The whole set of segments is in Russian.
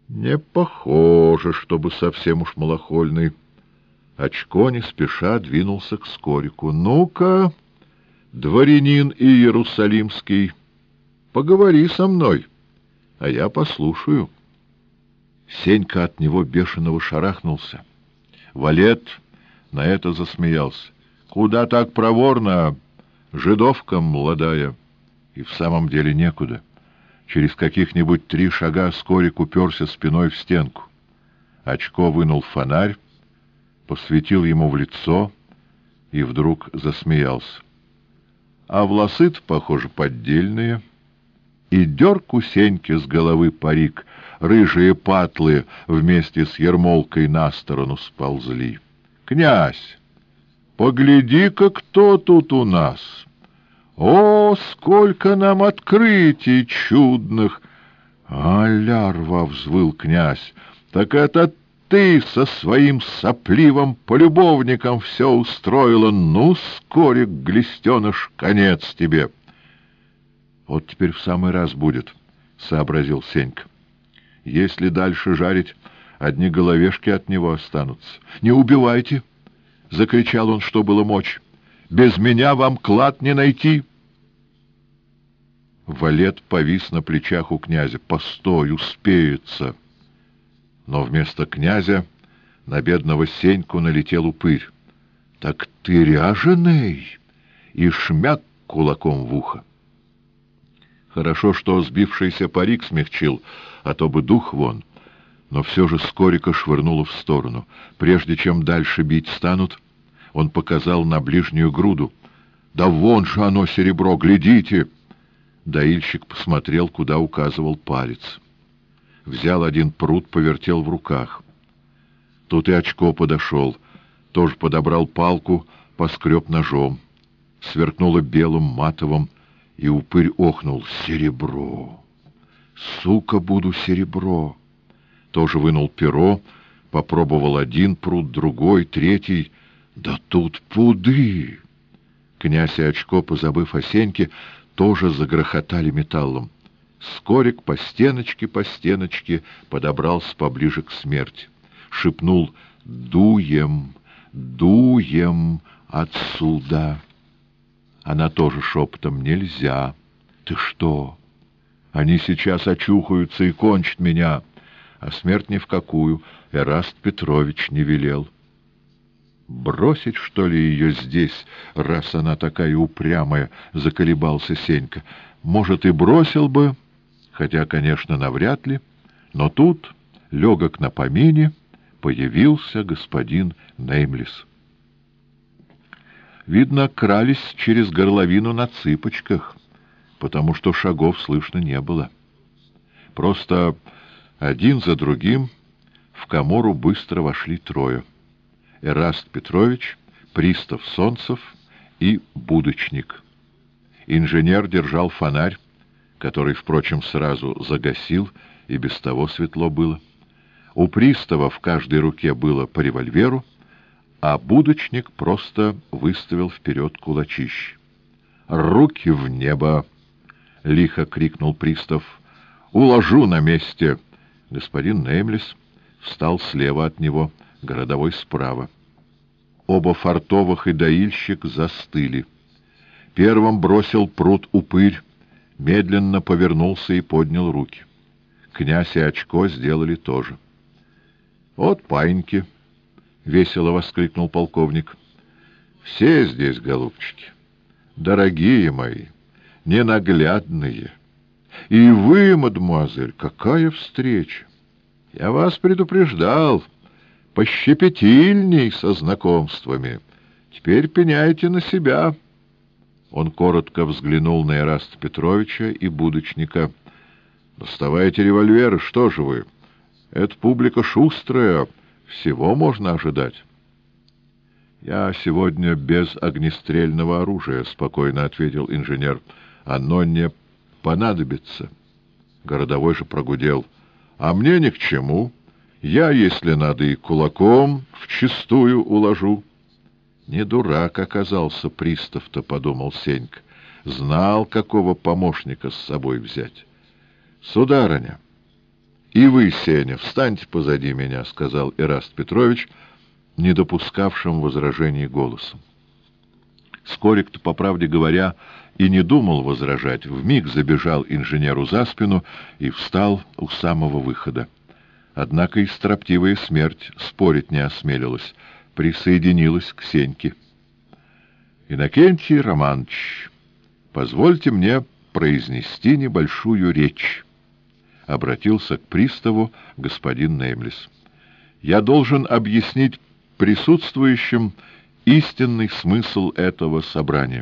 Не похоже, чтобы совсем уж малохольный. Очко не спеша двинулся к Скорику. Ну-ка, дворянин иерусалимский, поговори со мной, а я послушаю. Сенька от него бешеного шарахнулся. Валет на это засмеялся. Куда так проворно, жидовка молодая? И в самом деле некуда. Через каких-нибудь 3 шага Скорик уперся спиной в стенку. Очко вынул фонарь, посветил ему в лицо и вдруг засмеялся. А волосы-то, похоже, поддельные. И дерг у Сеньки с головы парик, рыжие патлы вместе с ермолкой на сторону сползли. «Князь, погляди-ка, кто тут у нас! О, сколько нам открытий чудных!» «Алярва!» — взвыл князь. «Так это ты со своим сопливым полюбовником все устроила! Ну, Скорик, глистеныш, конец тебе!» «Вот теперь в самый раз будет», — сообразил Сенька. «Если дальше жарить, одни головешки от него останутся». «Не убивайте!» — закричал он, что было мочь. «Без меня вам клад не найти!» Валет повис на плечах у князя. «Постой, успеется!» Но вместо князя на бедного Сеньку налетел упырь. «Так ты ряженый!» И шмяк кулаком в ухо. Хорошо, что сбившийся парик смягчил, а то бы дух вон. Но все же Скорика швырнуло в сторону. Прежде чем дальше бить станут, он показал на ближнюю груду. «Да вон же оно, серебро, глядите!» Доильщик посмотрел, куда указывал палец. Взял один прут, повертел в руках. Тут и Очко подошел, тоже подобрал палку, поскреб ножом. Сверкнуло белым, матовым, и упырь охнул. «Серебро! Сука, буду серебро!» Тоже вынул перо, попробовал один прут, другой, третий. «Да тут пуды!» Князь и Очко, позабыв о Сеньке, тоже загрохотали металлом. Скорик по стеночке подобрался поближе к смерти. Шепнул: «Дуем, дуем отсюда!» Она тоже шепотом: «Нельзя!» «Ты что? Они сейчас очухаются и кончат меня!» А смерть ни в какую, Эраст Петрович не велел. «Бросить, что ли, ее здесь, раз она такая упрямая?» — заколебался Сенька. «Может, и бросил бы, хотя, конечно, навряд ли, но тут, легок на помине, появился господин Неймлис». Видно, крались через горловину на цыпочках, потому что шагов слышно не было. Просто один за другим в камору быстро вошли 3. Эраст Петрович, пристав Солнцев и будочник. Инженер держал фонарь, который, впрочем, сразу загасил, и без того светло было. У пристава в каждой руке было по револьверу, а будочник просто выставил вперед кулачище. «Руки в небо!» — лихо крикнул пристав. «Уложу на месте!» Господин Неймлис встал слева от него, городовой справа. Оба фартовых и доильщик застыли. Первым бросил прут упырь, медленно повернулся и поднял руки. Князь и Очко сделали то же. «Вот паиньки!» — весело воскликнул полковник. «Все здесь, голубчики, дорогие мои, ненаглядные. И вы, мадемуазель, какая встреча! Я вас предупреждал, пощепетильней со знакомствами. Теперь пеняйте на себя». Он коротко взглянул на Эраста Петровича и будочника. «Доставайте револьверы, что же вы? Эта публика шустрая, всего можно ожидать». «Я сегодня без огнестрельного оружия», — спокойно ответил инженер. «Оно не понадобится». Городовой же прогудел: «А мне ни к чему. Я, если надо, и кулаком вчистую уложу». «Не дурак оказался пристав-то», — подумал Сенька. «Знал, какого помощника с собой взять». «Сударыня, И вы, Сеня, встаньте позади меня, — сказал Эраст Петрович, не допускавшим возражений голосом. Скорик-то, по правде говоря, и не думал возражать. Вмиг забежал инженеру за спину и встал у самого выхода. Однако и строптивая смерть спорить не осмелилась, присоединилась к Сеньке. «Иннокентий Романович, позвольте мне произнести небольшую речь», — обратился к приставу господин Неймлис. «Я должен объяснить присутствующим истинный смысл этого собрания».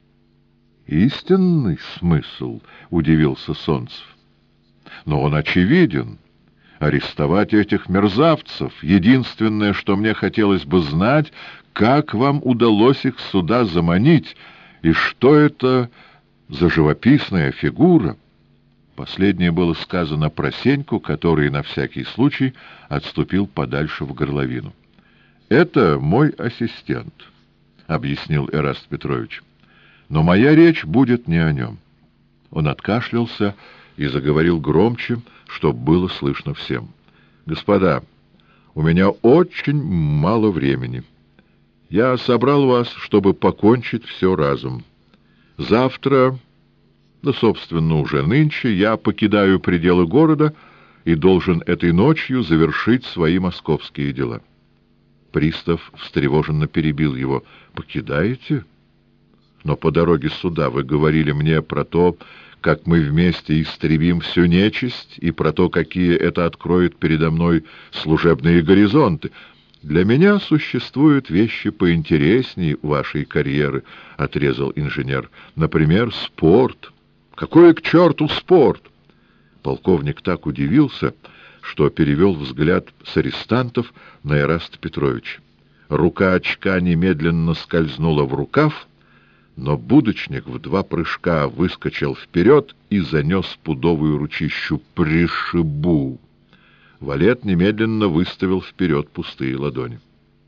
«Истинный смысл?» — удивился Солнцев. «Но он очевиден. Арестовать этих мерзавцев — единственное, что мне хотелось бы знать, как вам удалось их сюда заманить, и что это за живописная фигура». Последнее было сказано про Сеньку, который на всякий случай отступил подальше в горловину. «Это мой ассистент», — объяснил Эраст Петрович. «Но моя речь будет не о нем». Он откашлялся и заговорил громче, чтобы было слышно всем. «Господа, у меня очень мало времени. Я собрал вас, чтобы покончить все разом. Завтра, да, собственно, уже нынче, я покидаю пределы города и должен этой ночью завершить свои московские дела». Пристав встревоженно перебил его. «Покидаете? Но по дороге сюда вы говорили мне про то, как мы вместе истребим всю нечисть, и про то, какие это откроет передо мной служебные горизонты. Для меня существуют вещи поинтереснее вашей карьеры», — отрезал инженер. «Например, спорт». «Какой к черту спорт?» Полковник так удивился, что перевел взгляд с арестантов на Эраста Петровича. Рука очка немедленно скользнула в рукав, но будочник в 2 прыжка выскочил вперед и занес пудовую ручищу. «Пришибу!» Валет немедленно выставил вперед пустые ладони.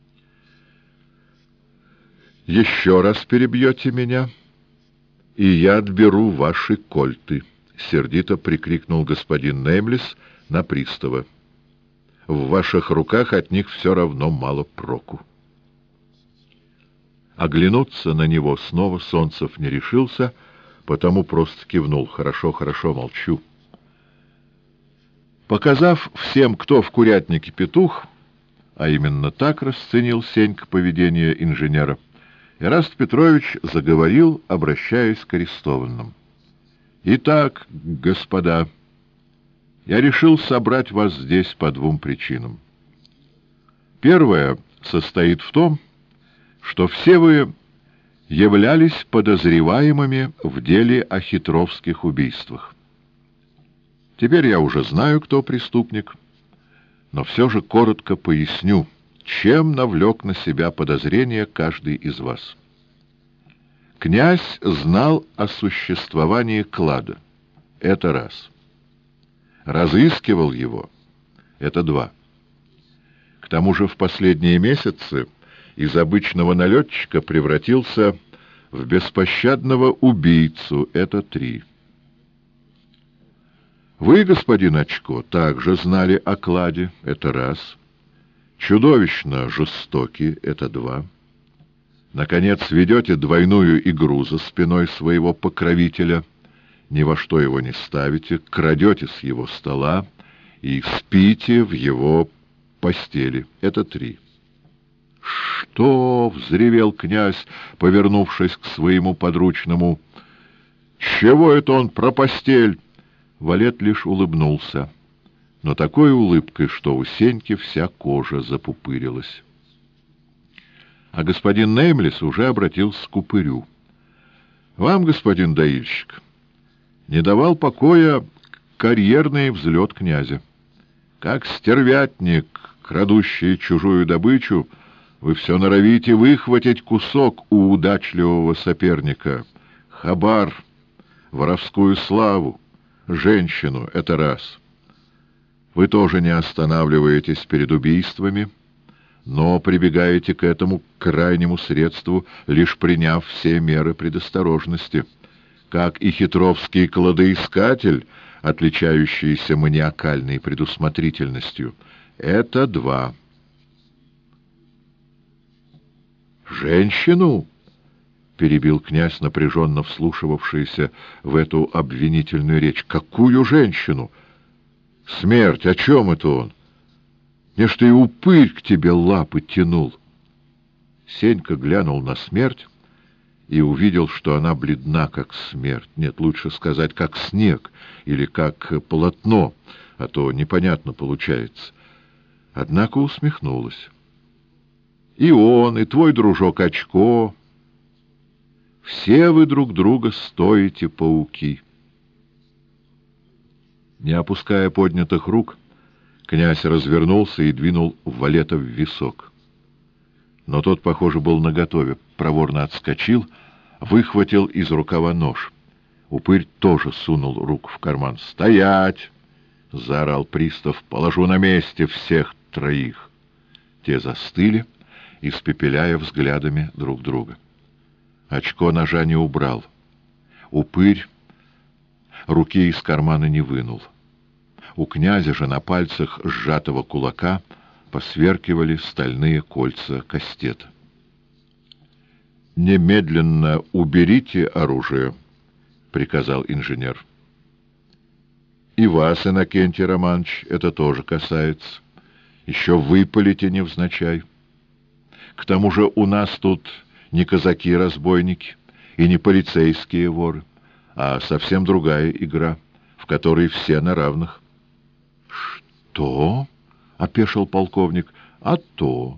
«Еще раз перебьете меня, и я отберу ваши кольты», — сердито прикрикнул господин Неймлис на пристава. «В ваших руках от них все равно мало проку». Оглянуться на него снова Солнцев не решился, потому просто кивнул. «Хорошо, хорошо, молчу». Показав всем, кто в курятнике петух, а именно так расценил Сенька поведение инженера, Эраст Петрович заговорил, обращаясь к арестованным. «Итак, господа, я решил собрать вас здесь по 2 причинам. Первая состоит в том, что все вы являлись подозреваемыми в деле о хитровских убийствах. Теперь я уже знаю, кто преступник, но все же коротко поясню, чем навлек на себя подозрение каждый из вас. Князь знал о существовании клада. Это раз. Разыскивал его. Это 2. К тому же в последние месяцы из обычного налетчика превратился в беспощадного убийцу. Это 3. Вы, господин Очко, также знали о кладе. Это раз. Чудовищно жестоки. Это 2. Наконец, ведете двойную игру за спиной своего покровителя, ни во что его не ставите, крадете с его стола и спите в его постели. Это 3. «Что?» — взревел князь, повернувшись к своему подручному. «Чего это он про постель?» Валет лишь улыбнулся, но такой улыбкой, что у Сеньки вся кожа запупырилась. А господин Неймлис уже обратился к упырю. «Вам, господин доильщик, не давал покоя карьерный взлет князя. Как стервятник, крадущий чужую добычу, вы все норовите выхватить кусок у удачливого соперника. Хабар, воровскую славу, женщину — это раз. Вы тоже не останавливаетесь перед убийствами, но прибегаете к этому крайнему средству, лишь приняв все меры предосторожности. Как и хитровский кладоискатель, отличающиеся маниакальной предусмотрительностью. Это 2. «Женщину?» — перебил князь, напряженно вслушивавшийся в эту обвинительную речь. «Какую женщину? Смерть, о чем это он? Меж и упырь к тебе лапы тянул». Сенька глянул на смерть и увидел, что она бледна, как смерть. Нет, лучше сказать, как снег или как полотно, а то непонятно получается. Однако усмехнулась. «И он, и твой дружок Очко, все вы друг друга стоите, пауки». Не опуская поднятых рук, князь развернулся и двинул валета в висок. Но тот, похоже, был наготове, проворно отскочил, выхватил из рукава нож. Упырь тоже сунул руку в карман. «Стоять!» — заорал пристав. «Положу на месте всех 3». Те застыли, испепеляя взглядами друг друга. Очко ножа не убрал. Упырь руки из кармана не вынул. У князя же на пальцах сжатого кулака посверкивали стальные кольца кастета. «Немедленно уберите оружие», — приказал инженер. «И вас, Иннокентий Романович, это тоже касается. Еще выпалите невзначай. К тому же у нас тут не казаки-разбойники и не полицейские воры, а совсем другая игра, в которой все на равных». «Что?» — опешил полковник. «А то.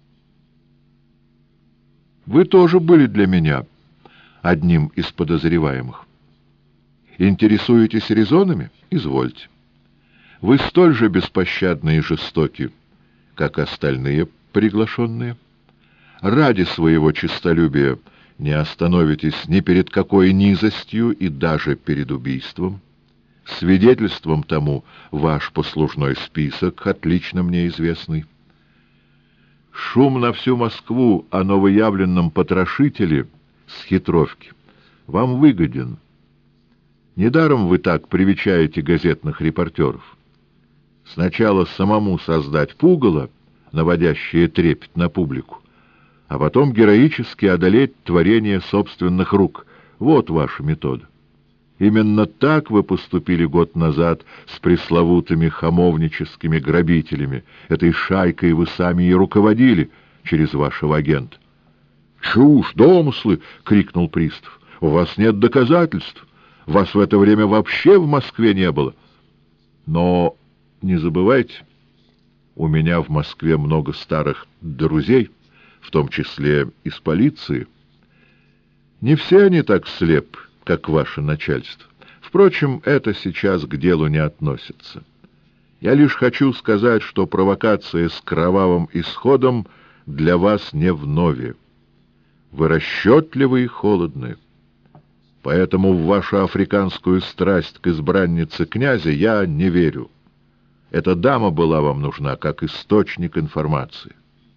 Вы тоже были для меня одним из подозреваемых. Интересуетесь резонами? Извольте. Вы столь же беспощадны и жестоки, как остальные приглашенные. Ради своего честолюбия не остановитесь ни перед какой низостью и даже перед убийством. Свидетельством тому ваш послужной список, отлично мне известный. Шум на всю Москву о новоявленном потрошителе с хитровки вам выгоден. Недаром вы так привечаете газетных репортеров. Сначала самому создать пугало, наводящее трепет на публику, а потом героически одолеть творение собственных рук. Вот ваша метода. Именно так вы поступили год назад с пресловутыми хамовническими грабителями. Этой шайкой вы сами и руководили через вашего агента. — Чушь, домыслы! — крикнул пристав. — У вас нет доказательств. Вас в это время вообще в Москве не было. Но не забывайте, у меня в Москве много старых друзей, в том числе из полиции. Не все они так слепы, как ваше начальство. Впрочем, это сейчас к делу не относится. Я лишь хочу сказать, что провокация с кровавым исходом для вас не вновь. Вы расчетливы и холодны. Поэтому в вашу африканскую страсть к избраннице князя я не верю. Эта дама была вам нужна как источник информации.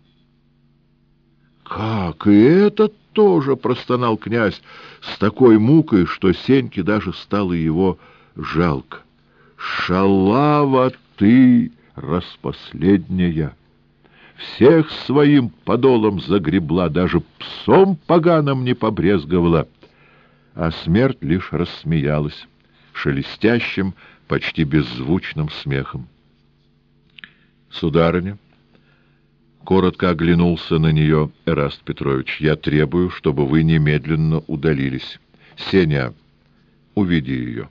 «Как? И это тоже!» — простонал князь с такой мукой, что Сеньке даже стало его жалко. «Шалава ты, распоследняя! Всех своим подолом загребла, даже псом поганым не побрезговала!» А смерть лишь рассмеялась шелестящим, почти беззвучным смехом. «Сударыня», — коротко оглянулся на нее Эраст Петрович, — «я требую, чтобы вы немедленно удалились. Сеня, уведи ее».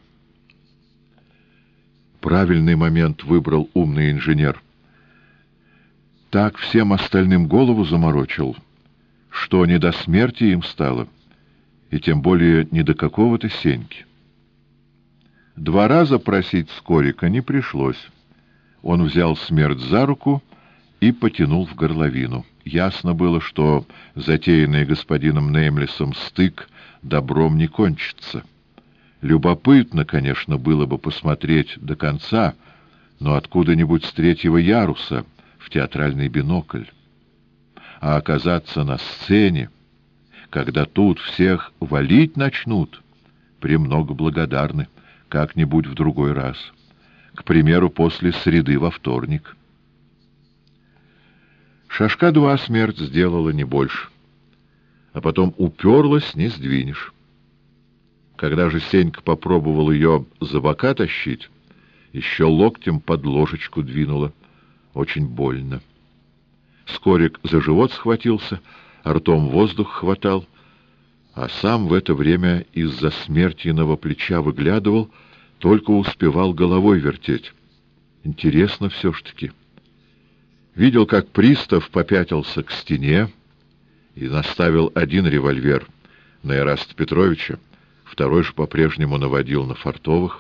Правильный момент выбрал умный инженер. Так всем остальным голову заморочил, что не до смерти им стало, и тем более не до какого-то Сеньки. 2 раза просить Скорика не пришлось. Он взял смерть за руку и потянул в горловину. Ясно было, что затеянный господином Неймлесом стык добром не кончится. Любопытно, конечно, было бы посмотреть до конца, но откуда-нибудь с 3-го яруса в театральный бинокль. А оказаться на сцене, когда тут всех валить начнут, премного благодарны. как-нибудь в другой раз. К примеру, после среды во вторник. Шажка два смерть сделала, не больше. А потом уперлась, не сдвинешь. Когда же Сенька попробовал ее за бока тащить, еще локтем под ложечку двинула. Очень больно. Скорик за живот схватился, ртом воздух хватал, а сам в это время из-за смертиного плеча выглядывал, только успевал головой вертеть. Интересно все ж таки. Видел, как пристав попятился к стене и наставил один револьвер на Ираста Петровича, второй же по-прежнему наводил на Фартовых.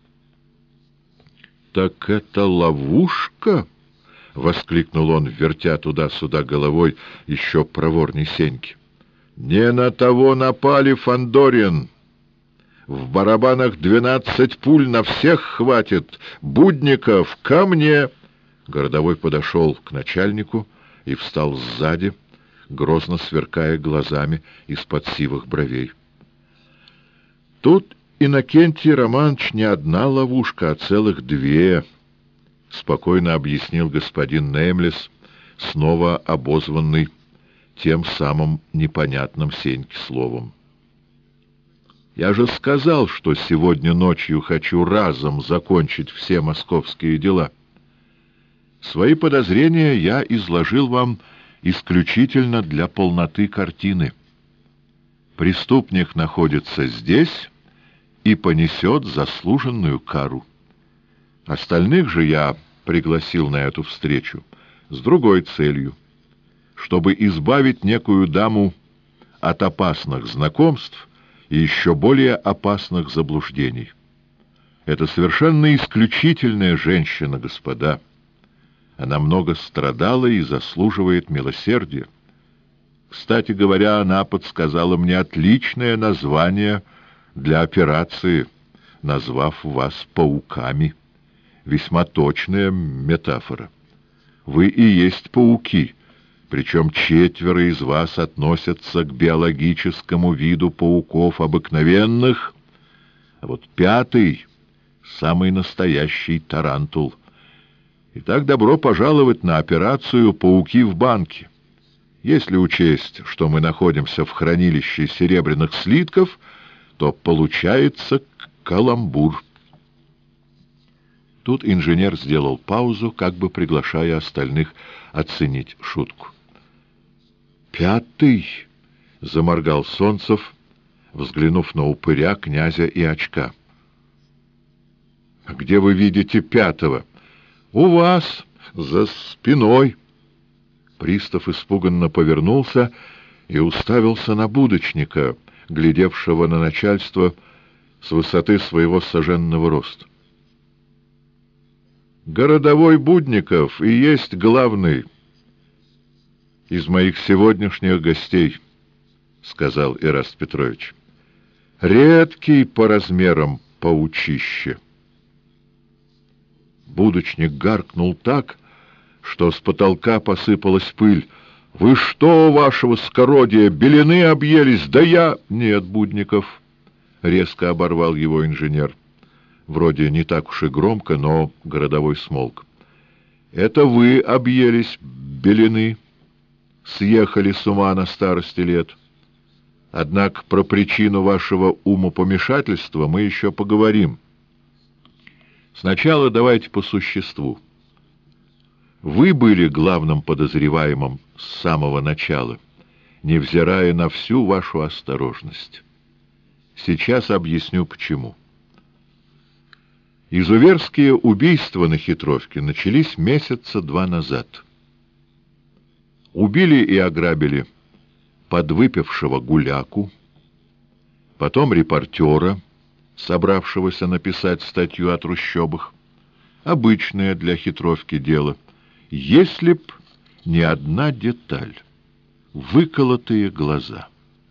«Так это ловушка?» — воскликнул он, вертя туда-сюда головой еще проворней Сеньки. «Не на того напали, Фандорин! В барабанах 12 пуль, на всех хватит! Будников, ко мне!» Городовой подошел к начальнику и встал сзади, грозно сверкая глазами из-под сивых бровей. «Тут, Иннокентий Романович, не одна ловушка, а целых две», — спокойно объяснил господин Неймлес, снова обозванный тем самым непонятным Сеньке словом. «Я же сказал, что сегодня ночью хочу разом закончить все московские дела. Свои подозрения я изложил вам исключительно для полноты картины. Преступник находится здесь и понесет заслуженную кару. Остальных же я пригласил на эту встречу с другой целью, чтобы избавить некую даму от опасных знакомств и еще более опасных заблуждений. Это совершенно исключительная женщина, господа. Она много страдала и заслуживает милосердия. Кстати говоря, она подсказала мне отличное название для операции, назвав вас пауками. Весьма точная метафора. Вы и есть пауки, причем 4 из вас относятся к биологическому виду пауков обыкновенных, а вот 5 — самый настоящий тарантул. Итак, добро пожаловать на операцию «Пауки в банке». Если учесть, что мы находимся в хранилище серебряных слитков, то получается каламбур. Тут инженер сделал паузу, как бы приглашая остальных оценить шутку. «5!» — заморгал Солнцев, взглянув на упыря, князя и очка. «А где вы видите 5-го?» «У вас, за спиной». Пристав испуганно повернулся и уставился на будочника, глядевшего на начальство с высоты своего соженного роста. «Городовой Будников и есть главный из моих сегодняшних гостей», — сказал Ираст Петрович. «Редкий по размерам паучище». Будочник гаркнул так, что с потолка посыпалась пыль. «Вы что, вашего скородия, белины объелись? Да я...» «Нет, Будников», — резко оборвал его инженер. Вроде не так уж и громко, но городовой смолк. «Это вы объелись белины, съехали с ума на старости лет. Однако про причину вашего умопомешательства мы еще поговорим. Сначала давайте по существу. Вы были главным подозреваемым с самого начала, невзирая на всю вашу осторожность. Сейчас объясню, почему. Изуверские убийства на Хитровке начались месяца 2 назад. Убили и ограбили подвыпившего гуляку, потом репортера, собравшегося написать статью о трущобах. Обычное для Хитровки дело, если б не одна деталь — выколотые глаза.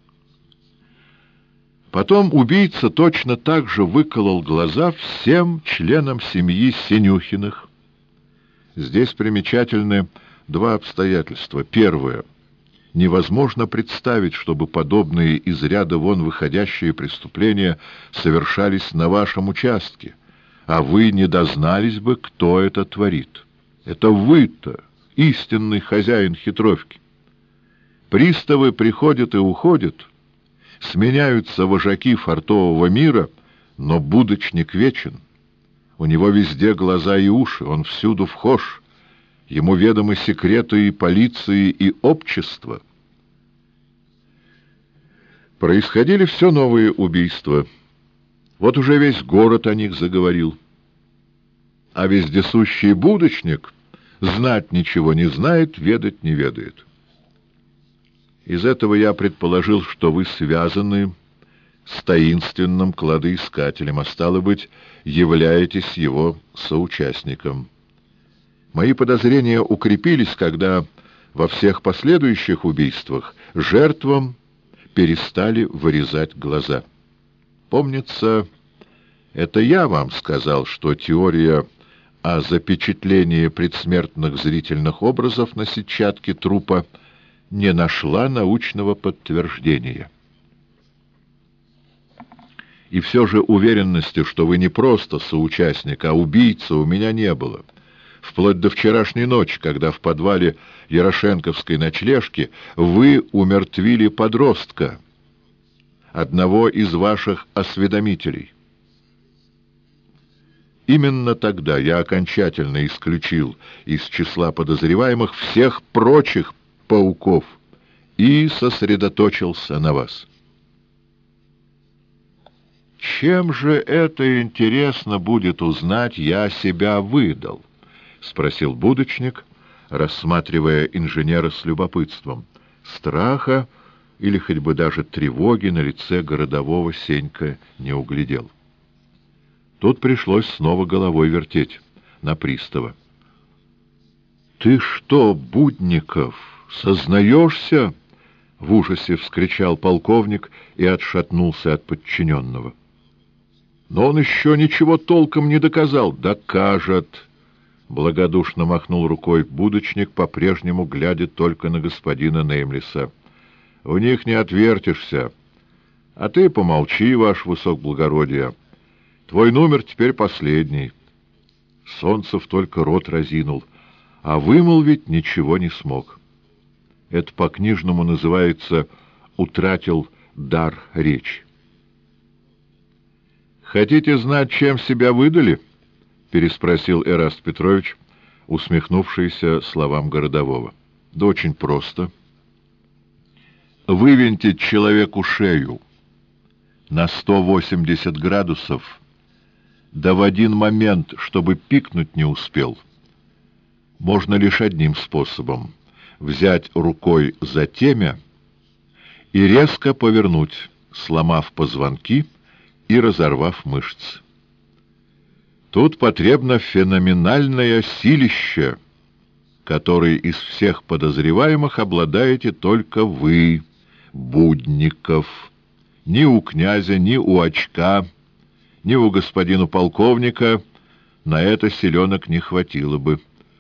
Потом убийца точно так же выколол глаза всем членам семьи Синюхиных. Здесь примечательны 2 обстоятельства. Первое. Невозможно представить, чтобы подобные из ряда вон выходящие преступления совершались на вашем участке, а вы не дознались бы, кто это творит. Это вы-то, истинный хозяин хитровки. Приставы приходят и уходят, сменяются вожаки фартового мира, но будочник вечен. У него везде глаза и уши, он всюду вхож. Ему ведомы секреты и полиции, и общества. Происходили все новые убийства. Вот уже весь город о них заговорил. А вездесущий будочник знать ничего не знает, ведать не ведает. Из этого я предположил, что вы связаны с таинственным кладоискателем, а стало быть, являетесь его соучастником. Мои подозрения укрепились, когда во всех последующих убийствах жертвам перестали вырезать глаза. Помнится, это я вам сказал, что теория о запечатлении предсмертных зрительных образов на сетчатке трупа не нашла научного подтверждения. И все же уверенности, что вы не просто соучастник, а убийца, у меня не было. Вплоть до вчерашней ночи, когда в подвале Ярошенковской ночлежки вы умертвили подростка, одного из ваших осведомителей. Именно тогда я окончательно исключил из числа подозреваемых всех прочих пауков и сосредоточился на вас. Чем же это, интересно будет узнать, я себя выдал? — спросил будочник, рассматривая инженера с любопытством. Страха или хоть бы даже тревоги на лице городового Сенька не углядел. Тут пришлось снова головой вертеть на пристава. — Ты что, Будников, сознаешься? — в ужасе вскричал полковник и отшатнулся от подчиненного. Но он еще ничего толком не доказал. — Докажет! — благодушно махнул рукой будочник, по-прежнему глядя только на господина Неймлиса. — В них не отвертишься. А ты помолчи, ваше высокоблагородие. Твой номер теперь последний. Солнцев только рот разинул, а вымолвить ничего не смог. Это по-книжному называется «утратил дар речи». «Хотите знать, чем себя выдали?» — переспросил Эраст Петрович, усмехнувшийся словам городового. «Да очень просто. Вывинтить человеку шею на 180 градусов, да в один момент, чтобы пикнуть не успел, можно лишь одним способом — взять рукой за темя и резко повернуть, сломав позвонки и разорвав мышцы. Тут потребно феноменальное силище, которой из всех подозреваемых обладаете только вы, Будников. Ни у князя, ни у очка, ни у господина полковника на это селенок не хватило бы.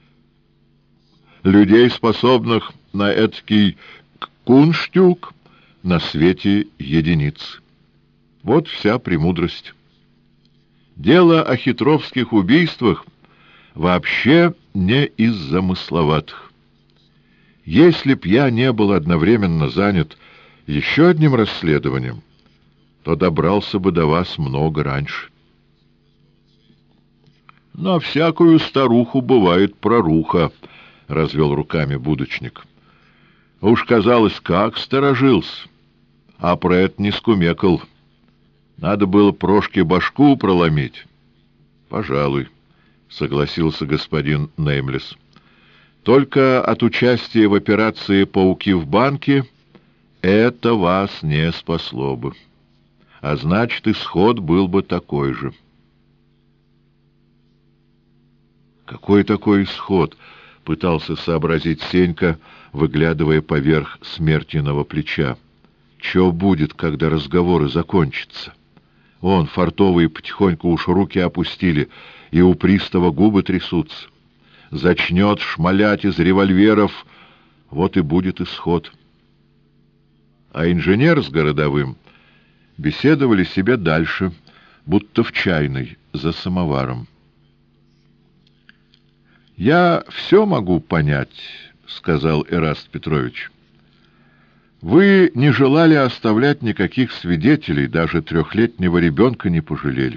Людей, способных на эдакий кунштюк, на свете единиц. Вот вся премудрость. Дело о хитровских убийствах вообще не из замысловатых. Если б я не был одновременно занят еще одним расследованием, то добрался бы до вас много раньше. — На всякую старуху бывает проруха, — развел руками будочник. — Уж казалось, как сторожился, а про это не скумекал. Надо было Прошке башку проломить. — Пожалуй, — согласился господин Неймлис. — Только от участия в операции «Пауки в банке» это вас не спасло бы. А значит, исход был бы такой же. «Какой такой исход?» — пытался сообразить Сенька, выглядывая поверх смертиного плеча. «Чё будет, когда разговоры закончатся? Он, фартовые, потихоньку уж руки опустили, и у пристава губы трясутся. Зачнет шмалять из револьверов, вот и будет исход. А инженер с городовым беседовали себе дальше, будто в чайной, за самоваром. «Я все могу понять», — сказал Эраст Петрович. «Вы не желали оставлять никаких свидетелей, даже 3-летнего ребенка не пожалели.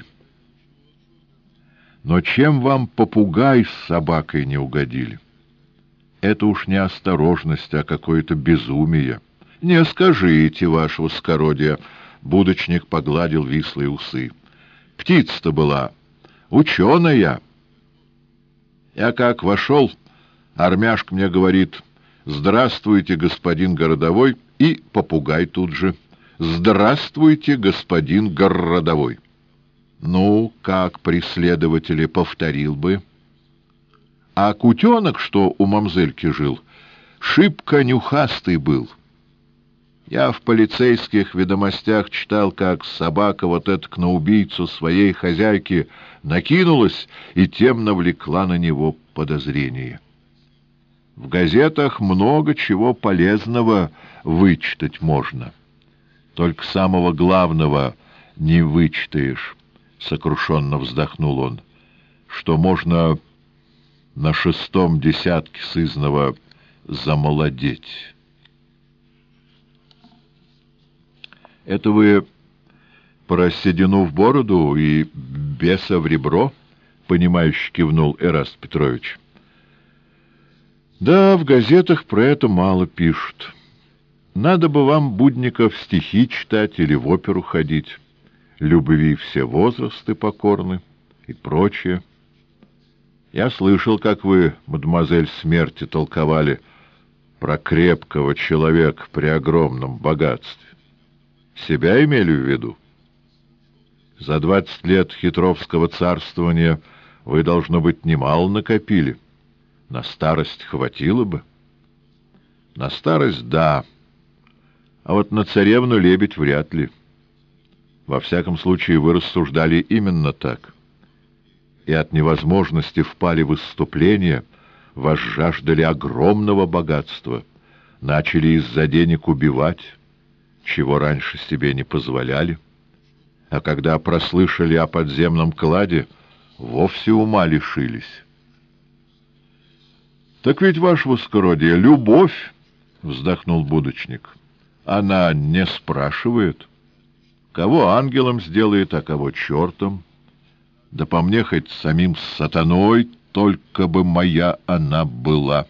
Но чем вам попугай с собакой не угодили? Это уж не осторожность, а какое-то безумие. Не скажите, ваше высокородие», — будочник погладил вислые усы. «Птица-то была ученая. Я как вошел, армяшка мне говорит: «Здравствуйте, господин городовой», и попугай тут же: «Здравствуйте, господин городовой». Ну, как преследователи, повторил бы. А кутенок, что у мамзельки жил, шибко нюхастый был. Я в полицейских ведомостях читал, как собака вот этак на убийцу своей хозяйки накинулась и тем навлекла на него подозрение. В газетах много чего полезного вычитать можно. Только самого главного не вычитаешь, — сокрушенно вздохнул он, — что можно на 6-м десятке сызнова замолодеть. Это вы про седину в бороду и беса в ребро? — понимающе кивнул Эраст Петрович. Да, в газетах про это мало пишут. Надо бы вам, Будников, стихи читать или в оперу ходить. Любви все возрасты покорны и прочее. Я слышал, как вы, мадемуазель Смерти, толковали про крепкого человека при огромном богатстве. Себя имели в виду? За 20 лет хитровского царствования вы, должно быть, немало накопили. На старость хватило бы? На старость — да. А вот на царевну-лебедь вряд ли. Во всяком случае, вы рассуждали именно так. И от невозможности впали в исступление, возжаждали огромного богатства, начали из-за денег убивать, чего раньше себе не позволяли, а когда прослышали о подземном кладе, вовсе ума лишились. «Так ведь, ваше высокородие, любовь, — вздохнул будочник, — она не спрашивает, кого ангелом сделает, а кого чертом. Да по мне хоть самим сатаной, только бы моя она была».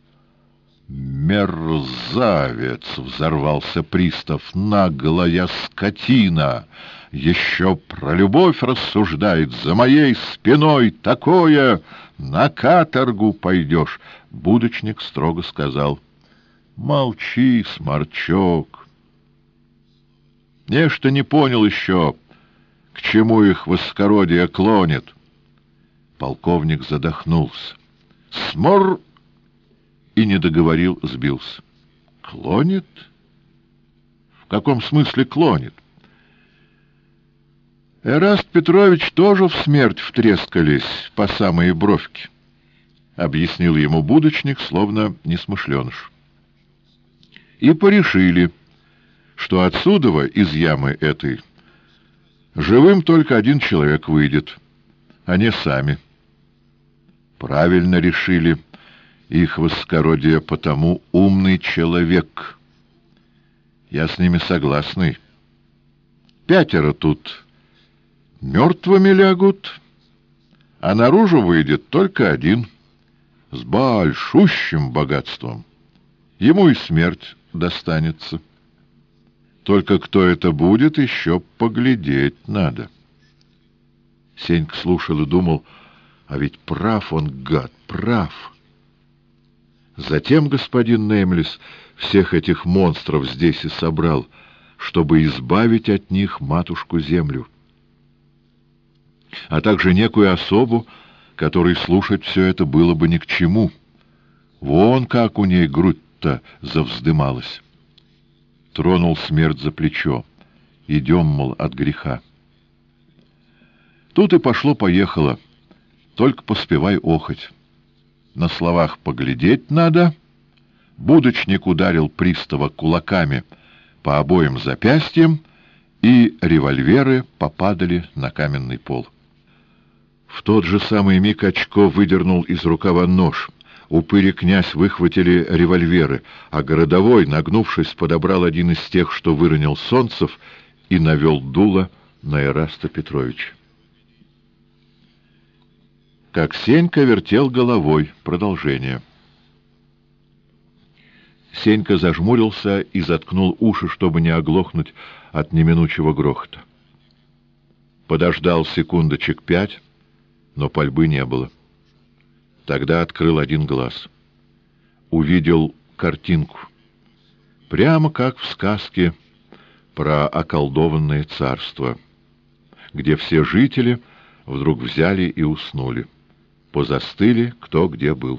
«Мерзавец!» — взорвался пристав. «Наглая скотина! Еще про любовь рассуждает! За моей спиной такое! На каторгу пойдешь!» Будочник строго сказал: «Молчи, сморчок! Нечто не понял еще, к чему их высокородие клонит». Полковник задохнулся. «Смор!» И не договорил, сбился. «Клонит? В каком смысле клонит?» «Эраст Петрович тоже в смерть втрескались по самые бровки», — объяснил ему будочник, словно несмышленыш. «И порешили, что отсюда, из ямы этой, живым только один человек выйдет, а не сами. Правильно решили. Их высокородие потому умный человек. Я с ними согласный. 5 тут мертвыми лягут, а наружу выйдет только один, с большущим богатством. Ему и смерть достанется. Только кто это будет, еще поглядеть надо». Сенька слушал и думал: а ведь прав он, гад, прав. Затем господин Неймлис всех этих монстров здесь и собрал, чтобы избавить от них матушку-землю, а также некую особу, которой слушать все это было бы ни к чему. Вон как у ней грудь-то завздымалась. Тронул смерть за плечо. «Идем, мол, от греха». Тут и пошло-поехало. Только поспевай охоть. На словах поглядеть надо. Будочник ударил пристава кулаками по обоим запястьям, и револьверы попадали на каменный пол. В тот же самый миг Очко выдернул из рукава нож. Упырь и князь выхватили револьверы, а городовой, нагнувшись, подобрал один из тех, что выронил Солнцев, и навел дуло на Эраста Петровича. Как Сенька вертел головой. Продолжение. Сенька зажмурился и заткнул уши, чтобы не оглохнуть от неминучего грохота. Подождал секундочек 5, но пальбы не было. Тогда открыл один глаз. Увидел картинку. Прямо как в сказке про околдованное царство, где все жители вдруг взяли и уснули. Позастыли, кто где был.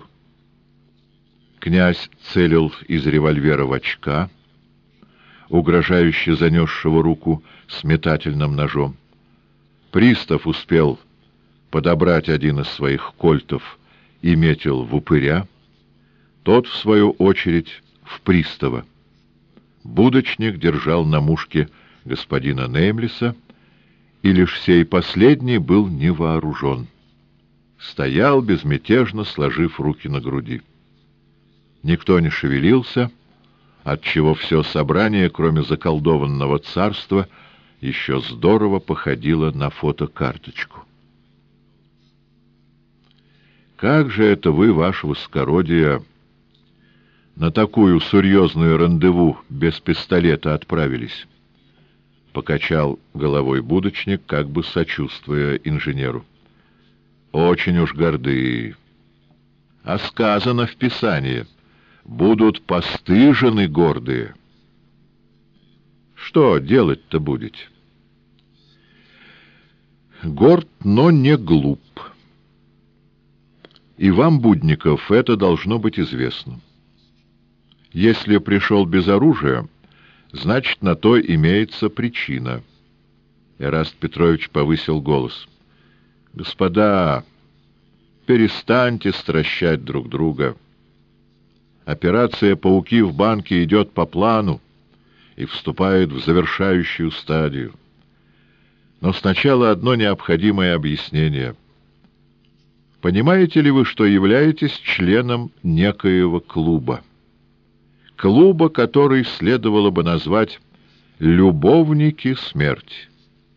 Князь целил из револьвера в Очка, угрожающе занесшего руку с метательным ножом. Пристав успел подобрать один из своих кольтов и метил в упыря, тот, в свою очередь, в пристава. Будочник держал на мушке господина Неймлиса, и лишь сей последний был невооружен. Стоял безмятежно, сложив руки на груди. Никто не шевелился, отчего все собрание, кроме заколдованного царства, еще здорово походило на фотокарточку. «Как же это вы, ваше высокородие, на такую серьезную рандеву без пистолета отправились?» — покачал головой будочник, как бы сочувствуя инженеру. «Очень уж горды. А сказано в Писании: будут постыжены гордые. Что делать-то будете?» «Горд, но не глуп. И вам, Будников, это должно быть известно. Если пришел без оружия, значит, на то имеется причина». Эраст Петрович повысил голос. «Господа, перестаньте стращать друг друга. Операция «Пауки в банке» идет по плану и вступает в завершающую стадию. Но сначала одно необходимое объяснение. Понимаете ли вы, что являетесь членом некоего клуба? Клуба, который следовало бы назвать «Любовники смерти».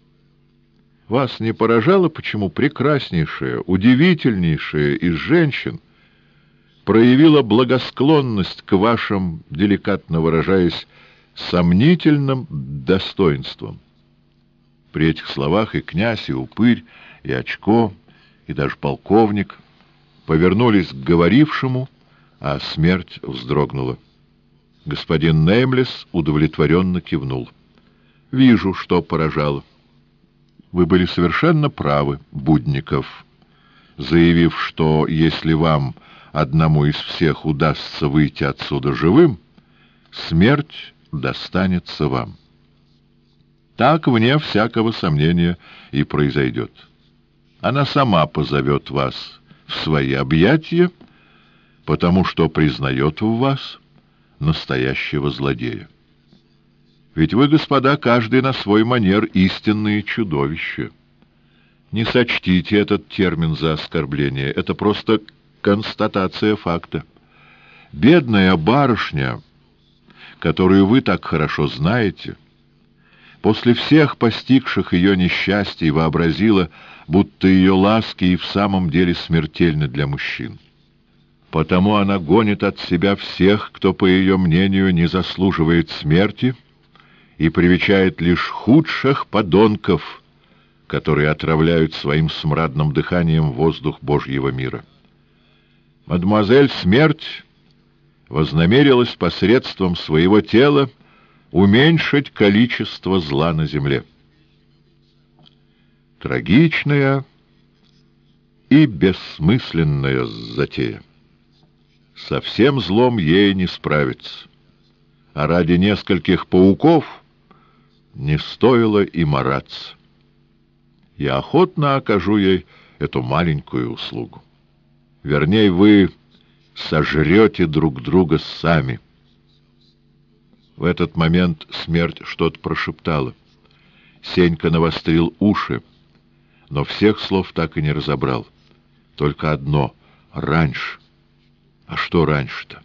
Вас не поражало, почему прекраснейшая, удивительнейшая из женщин проявила благосклонность к вашим, деликатно выражаясь, сомнительным достоинствам? При этих словах и князь, и упырь, и Очко, и даже полковник повернулись к говорившему, а смерть вздрогнула. Господин Неймлис удовлетворенно кивнул. «Вижу, что поражало. Вы были совершенно правы, Будников, заявив, что если вам одному из всех удастся выйти отсюда живым, смерть достанется вам. Так, вне всякого сомнения, и произойдет. Она сама позовет вас в свои объятия, потому что признает в вас настоящего злодея. Ведь вы, господа, каждый на свой манер истинные чудовища. Не сочтите этот термин за оскорбление, это просто констатация факта. Бедная барышня, которую вы так хорошо знаете, после всех постигших ее несчастий вообразила, будто ее ласки и в самом деле смертельны для мужчин. Потому она гонит от себя всех, кто, по ее мнению, не заслуживает смерти, и привечает лишь худших подонков, которые отравляют своим смрадным дыханием воздух Божьего мира. Мадемуазель Смерть вознамерилась посредством своего тела уменьшить количество зла на земле. Трагичная и бессмысленная затея. Со всем злом ей не справиться, а ради нескольких пауков не стоило и мараться. Я охотно окажу ей эту маленькую услугу. Вернее, вы сожрете друг друга сами. В этот момент смерть что-то прошептала. Сенька навострил уши, но всех слов так и не разобрал. Только одно — раньше. А что раньше-то?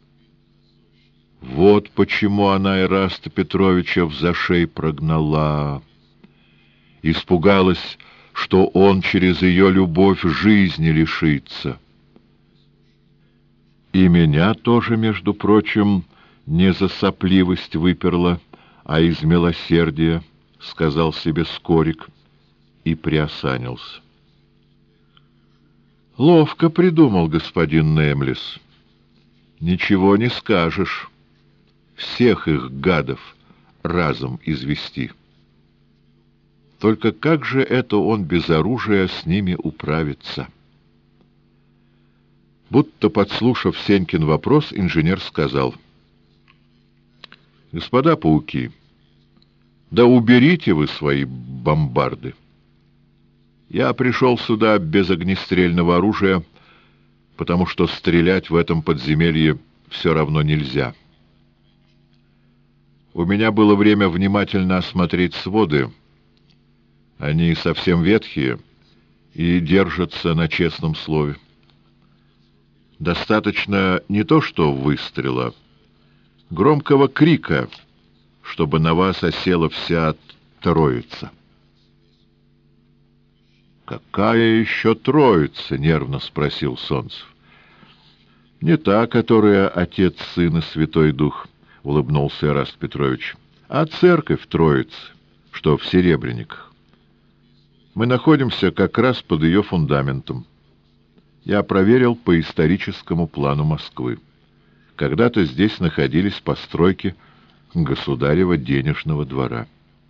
Вот почему она Эраста Петровича в зашей прогнала. Испугалась, что он через ее любовь жизни лишится. И меня тоже, между прочим, не за сопливость выперла, а из милосердия, — сказал себе Скорик и приосанился. Ловко придумал господин Немлис. Ничего не скажешь. Всех их гадов разом извести. Только как же это он без оружия с ними управится? Будто подслушав Сенькин вопрос, инженер сказал: «Господа пауки, да уберите вы свои бомбарды. Я пришел сюда без огнестрельного оружия, потому что стрелять в этом подземелье все равно нельзя. У меня было время внимательно осмотреть своды. Они совсем ветхие и держатся на честном слове. Достаточно не то что выстрела, громкого крика, чтобы на вас осела вся троица». «Какая еще троица?» — нервно спросил Солнцев. «Не та, которая Отец, Сын и Святой Дух», — улыбнулся Эраст Петрович, — «а церковь Троицы, что в Серебряниках. Мы находимся как раз под ее фундаментом. Я проверил по историческому плану Москвы. Когда-то здесь находились постройки государева денежного двора».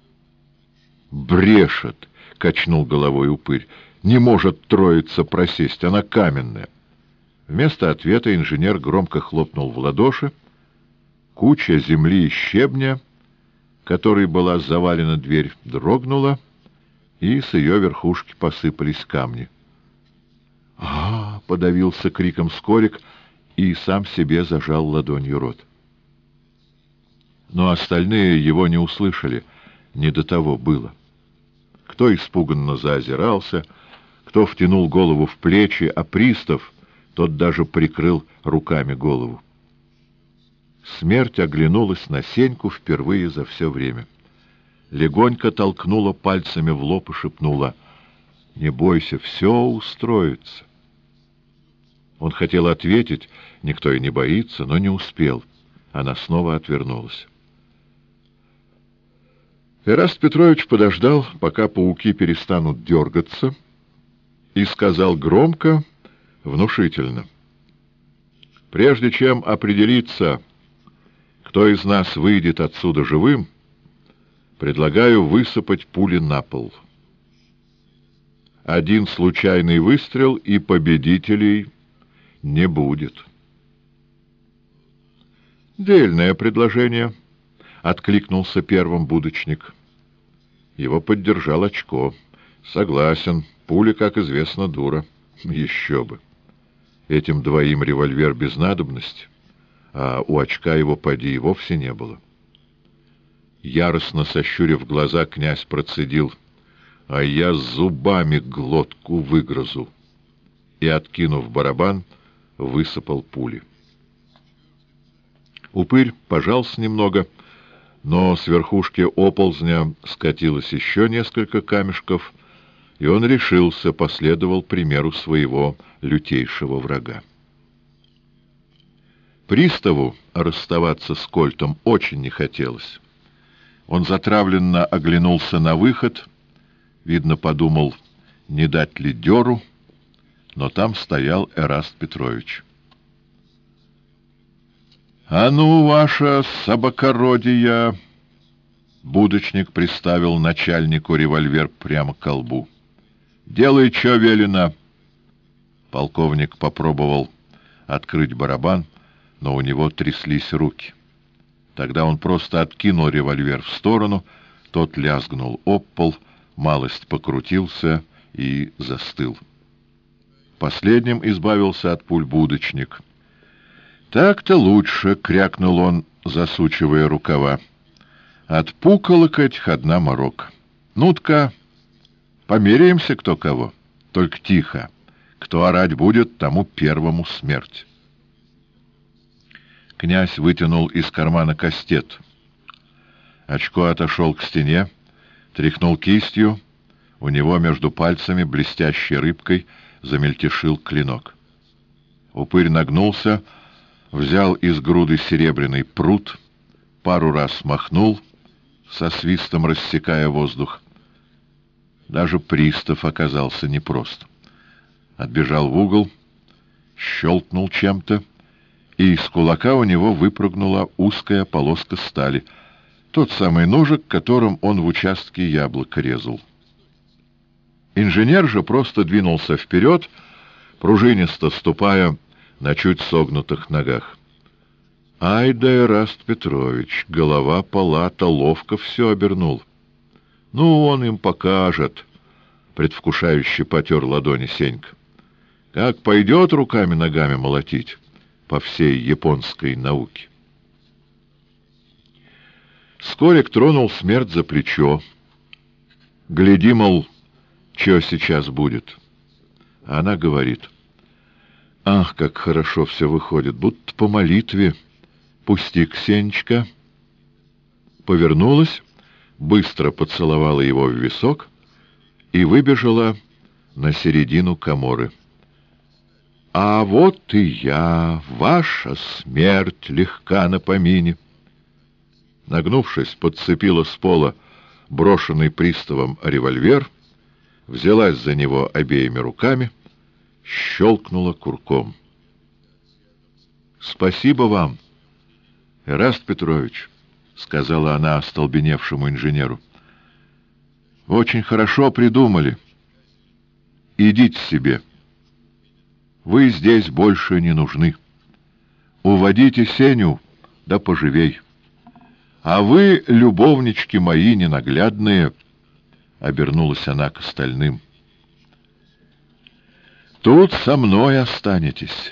«Брешет!» — качнул головой упырь. «Не может Троица просесть, она каменная». Вместо ответа инженер громко хлопнул в ладоши. Куча земли и щебня, которой была завалена дверь, дрогнула, и с ее верхушки посыпались камни. «А-а-а!» — подавился криком Скорик и сам себе зажал ладонью рот. Но остальные его не услышали, не до того было. Кто испуганно заозирался, кто втянул голову в плечи, а пристав, тот даже прикрыл руками голову. Смерть оглянулась на Сеньку впервые за все время. Легонько толкнула пальцами в лоб и шепнула: «Не бойся, все устроится». Он хотел ответить: «Никто и не боится», но не успел. Она снова отвернулась. Эраст Петрович подождал, пока пауки перестанут дергаться, и сказал громко, внушительно: «Прежде чем определиться, кто из нас выйдет отсюда живым, предлагаю высыпать пули на пол. Один случайный выстрел, и победителей не будет». «Дельное предложение», — откликнулся первым будочник. Его поддержал Очко. «Согласен, пуля, как известно, дура. Еще бы. Этим двоим револьвер без надобности, а у Очка его поди и вовсе не было». Яростно сощурив глаза, князь процедил: «А я зубами глотку выгрызу», и, откинув барабан, высыпал пули. Упырь пожался немного, но с верхушки оползня скатилось еще несколько камешков, и он решился, последовал примеру своего лютейшего врага. Приставу расставаться с Кольтом очень не хотелось. Он затравленно оглянулся на выход, видно, подумал, не дать ли дёру, но там стоял Эраст Петрович. «А ну, ваша собакородия!» Будочник приставил начальнику револьвер прямо к колбу. «Делай, что велено!» Полковник попробовал открыть барабан, но у него тряслись руки. Тогда он просто откинул револьвер в сторону, тот лязгнул об пол, малость покрутился и застыл. Последним избавился от пуль будочник. «Так-то лучше!» — крякнул он, засучивая рукава. «От пуколок этих одна морока. Ну-тка, померяемся кто кого. Только тихо. Кто орать будет, тому первому смерть». Князь вытянул из кармана кастет. Очко отошел к стене, тряхнул кистью. У него между пальцами блестящей рыбкой замельтешил клинок. Упырь нагнулся, взял из груды серебряный прут, пару раз махнул, со свистом рассекая воздух. Даже пристав оказался непрост. Отбежал в угол, щелкнул чем-то, и из кулака у него выпрыгнула узкая полоска стали, тот самый ножик, которым он в участке яблоко резал. Инженер же просто двинулся вперед, пружинисто ступая на чуть согнутых ногах. Ай да Эраст Петрович, голова палата, ловко все обернул. Ну, он им покажет, предвкушающе потер ладони Сенька. Как пойдет руками-ногами молотить по всей японской науке. Скорик тронул смерть за плечо. Гляди, мол, что сейчас будет. А она говорит: ах, как хорошо все выходит, будто по молитве. Пусти, Ксенечка. Повернулась, быстро поцеловала его в висок и выбежала на середину каморы. А вот и я, ваша смерть легка на помине. Нагнувшись, подцепила с пола брошенный приставом револьвер, взялась за него обеими руками, щелкнула курком. — Спасибо вам, Эраст Петрович, — сказала она остолбеневшему инженеру. — Очень хорошо придумали. Идите себе. Вы здесь больше не нужны. Уводите Сеню, да поживей. А вы, любовнички мои ненаглядные, — обернулась она к остальным, — тут со мной останетесь.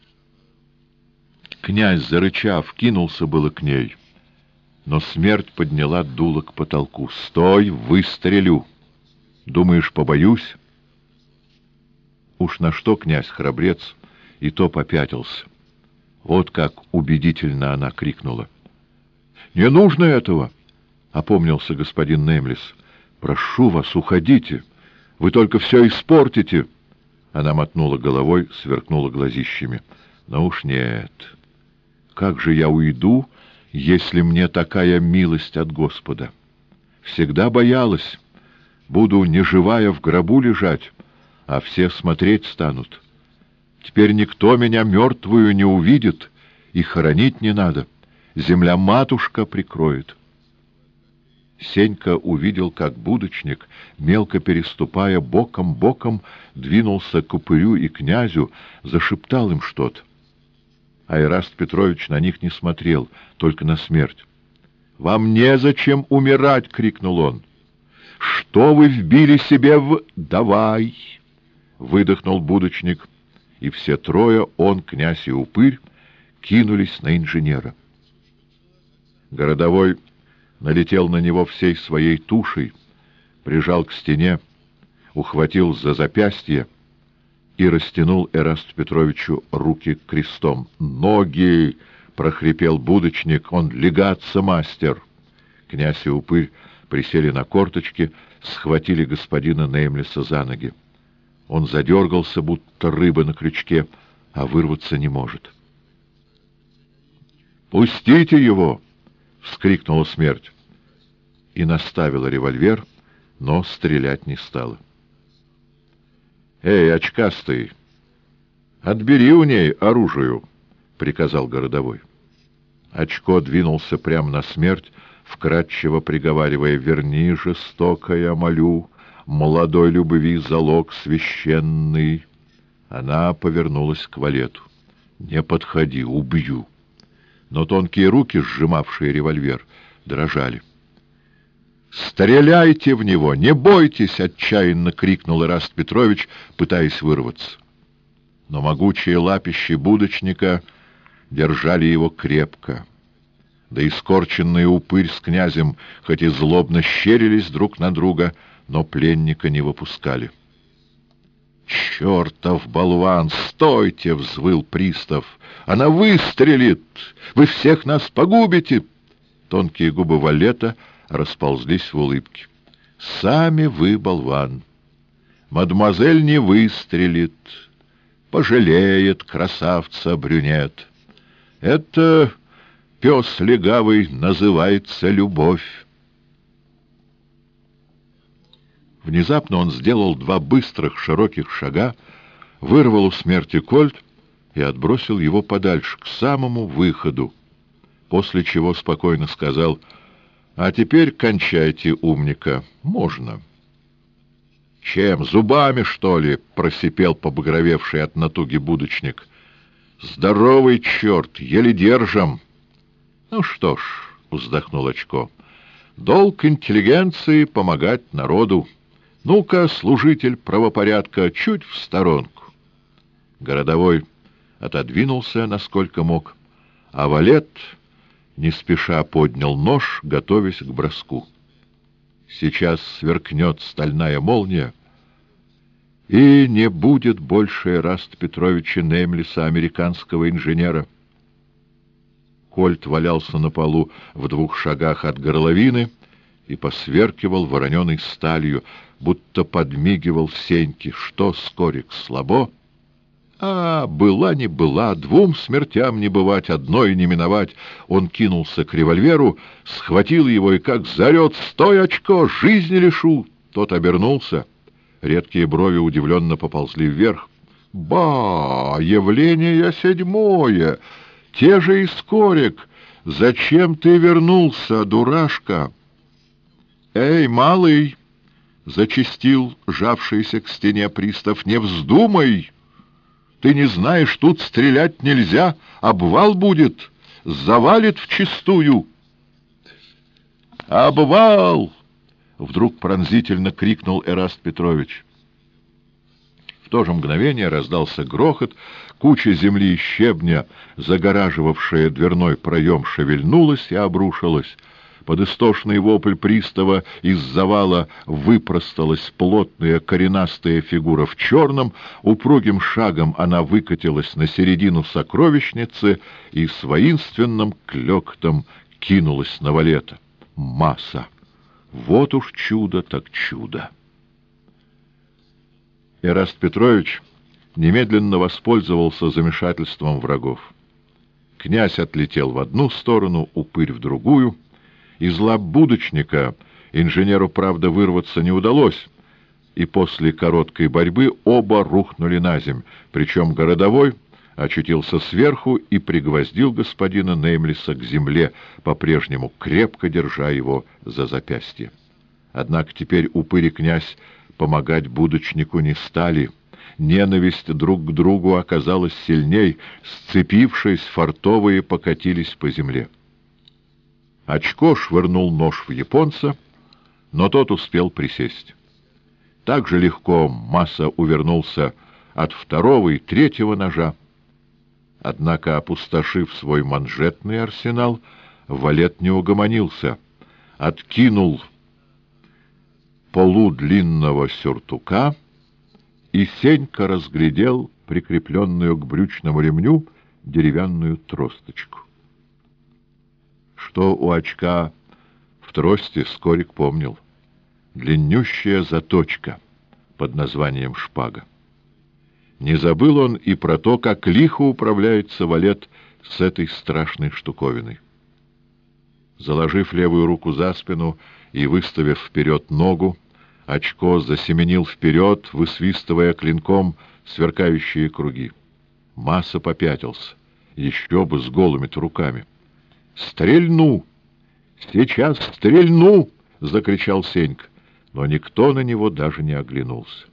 Князь, зарычав, кинулся было к ней, но смерть подняла дуло к потолку. — Стой, выстрелю! Думаешь, побоюсь? Уж на что князь храбрец, и то попятился. Вот как убедительно она крикнула. — Не нужно этого! — опомнился господин Немлис. — Прошу вас, уходите! Вы только все испортите! Она мотнула головой, сверкнула глазищами. — Но уж нет. Как же я уйду, если мне такая милость от Господа? Всегда боялась. Буду неживая в гробу лежать, а все смотреть станут. Теперь никто меня мертвую не увидит, и хоронить не надо. Земля-матушка прикроет. Сенька увидел, как будочник, мелко переступая боком-боком, двинулся к упырю и князю, зашептал им что-то. А Эраст Петрович на них не смотрел, только на смерть. — Вам незачем умирать! — крикнул он. — Что вы вбили себе в... — Давай! — выдохнул будочник, и все трое, он, князь и упырь, кинулись на инженера. Городовой налетел на него всей своей тушей, прижал к стене, ухватил за запястье и растянул Эрасту Петровичу руки крестом. «Ноги!» — прохрипел будочник. «Он легаться мастер!» Князь и упырь присели на корточки, схватили господина Неймлиса за ноги. Он задергался, будто рыба на крючке, а вырваться не может. «Пустите его!» — вскрикнула смерть. И наставила револьвер, но стрелять не стала. «Эй, очкастый, отбери у ней оружие!» — приказал городовой. Очко двинулся прямо на смерть, вкратчиво приговаривая: «Верни, жестокая, молю, молодой любви залог священный». Она повернулась к валету. «Не подходи, убью!» Но тонкие руки, сжимавшие револьвер, дрожали. «Стреляйте в него! Не бойтесь!» — отчаянно крикнул Эраст Петрович, пытаясь вырваться. Но могучие лапищи будочника держали его крепко. Да и скорченный упырь с князем хоть и злобно щерились друг на друга, но пленника не выпускали. «Чертов болван! Стойте!» — взвыл пристав. «Она выстрелит! Вы всех нас погубите!» Тонкие губы валета расползлись в улыбке. «Сами вы, болван! Мадемуазель не выстрелит, пожалеет красавца брюнет. Это, пес легавый, называется любовь». Внезапно он сделал два быстрых широких шага, вырвал у смерти кольт и отбросил его подальше, к самому выходу, после чего спокойно сказал: «А теперь кончайте, умника, можно». «Чем, зубами, что ли?» — просипел побагровевший от натуги будочник. «Здоровый черт, еле держим». «Ну что ж», — вздохнул Очко, — «долг интеллигенции — помогать народу. Ну-ка, служитель правопорядка, чуть в сторонку». Городовой отодвинулся, насколько мог, а валет не спеша поднял нож, готовясь к броску. Сейчас сверкнет стальная молния, и не будет больше Эраста Петровича Неймлиса, американского инженера. Кольт валялся на полу в 2 шагах от горловины и посверкивал вороненой сталью, будто подмигивал Сеньке. «Что, Скорик, слабо?» «А, была не была, 2 смертям не бывать, одной не миновать». Он кинулся к револьверу, схватил его и как заорет: «Стой, Очко, жизни лишу!» Тот обернулся. Редкие брови удивленно поползли вверх. «Ба! Явление 7! Те же и Скорик! Зачем ты вернулся, дурашка?» «Эй, малый!» — зачастил жавшийся к стене пристав. «Не вздумай! Ты не знаешь, тут стрелять нельзя, обвал будет, завалит вчистую». «Обвал!» — вдруг пронзительно крикнул Эраст Петрович. В то же мгновение раздался грохот, куча земли и щебня, загораживавшая дверной проем, шевельнулась и обрушилась. Под истошный вопль пристава из завала выпросталась плотная коренастая фигура в черном, упругим шагом она выкатилась на середину сокровищницы и с воинственным клёктом кинулась на валета. Масса! Вот уж чудо так чудо! Эраст Петрович немедленно воспользовался замешательством врагов. Князь отлетел в одну сторону, упырь в другую. Из лап будочника инженеру, правда, вырваться не удалось, и после короткой борьбы оба рухнули на земь, причем городовой очутился сверху и пригвоздил господина Неймлиса к земле, по-прежнему крепко держа его за запястье. Однако теперь упырь и князь помогать будочнику не стали. Ненависть друг к другу оказалась сильней, сцепившись, фартовые покатились по земле. Очко швырнул нож в японца, но тот успел присесть. Так же легко Масса увернулся от 2-го и 3-го ножа. Однако, опустошив свой манжетный арсенал, валет не угомонился, откинул полу длинного сюртука, и Сенька разглядел прикрепленную к брючному ремню деревянную тросточку. Что у Очка в трости, Скорик помнил. Длиннющая заточка под названием шпага. Не забыл он и про то, как лихо управляется валет с этой страшной штуковиной. Заложив левую руку за спину и выставив вперед ногу, Очко засеменил вперед, высвистывая клинком сверкающие круги. Масса попятился, еще бы с голыми-то руками. «Стрельну! Сейчас стрельну!» — закричал Сенька, но никто на него даже не оглянулся.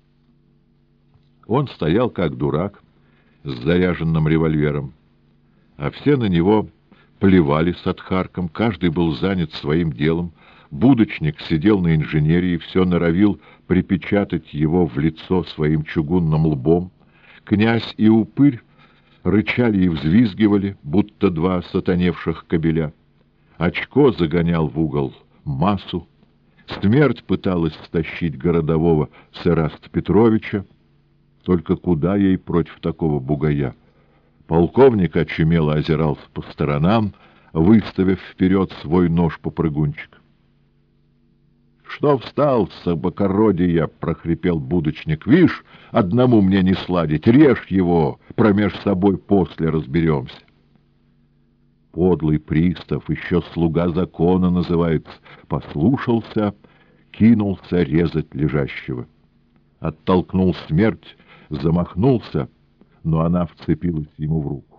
Он стоял как дурак с заряженным револьвером, а все на него плевали с отхарком, каждый был занят своим делом. Будочник сидел на инженерии, все норовил припечатать его в лицо своим чугунным лбом. Князь и упырь рычали и взвизгивали, будто 2 сатаневших кобеля. Очко загонял в угол Массу. Смерть пыталась стащить городового с Эраста Петровича. Только куда ей против такого бугая? Полковник очумело озирался по сторонам, выставив вперед свой нож-попрыгунчик. — Что встал, собакородие? — прохрипел будочник. — Вишь, одному мне не сладить. Режь его, промеж собой после разберемся. Подлый пристав, еще слуга закона называется, послушался, кинулся резать лежащего. Оттолкнул смерть, замахнулся, но она вцепилась ему в руку.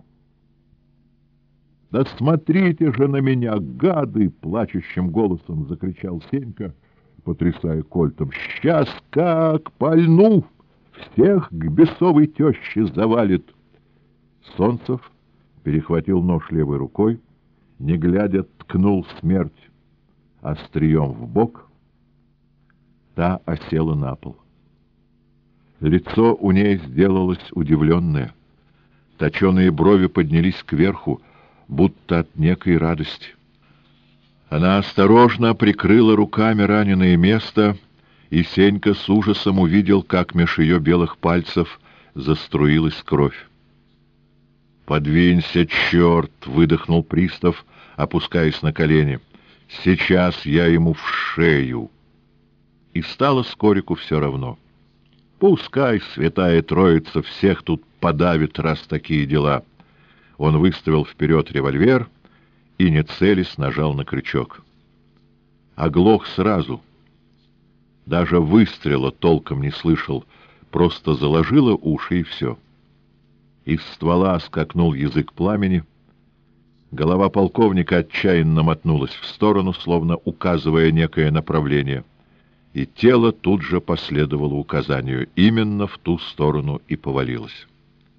— Да смотрите же на меня, гады! — плачущим голосом закричал Сенька, потрясая кольтом. — Сейчас как пальну! Всех к бесовой теще завалит! Солнцев перехватил нож левой рукой, не глядя, ткнул смерть острием в бок. Та осела на пол. Лицо у ней сделалось удивленное. Точеные брови поднялись кверху, будто от некой радости. Она осторожно прикрыла руками раненое место, и Сенька с ужасом увидел, как меж ее белых пальцев заструилась кровь. «Подвинься, черт!» — выдохнул пристав, опускаясь на колени. «Сейчас я ему в шею!» И стало Скорику все равно. Пускай святая троица всех тут подавит, раз такие дела. Он выставил вперед револьвер и, не целясь, нажал на крючок. Оглох сразу. Даже выстрела толком не слышал, просто заложило уши и все. Из ствола скакнул язык пламени. Голова полковника отчаянно мотнулась в сторону, словно указывая некое направление. И тело тут же последовало указанию. Именно в ту сторону и повалилось.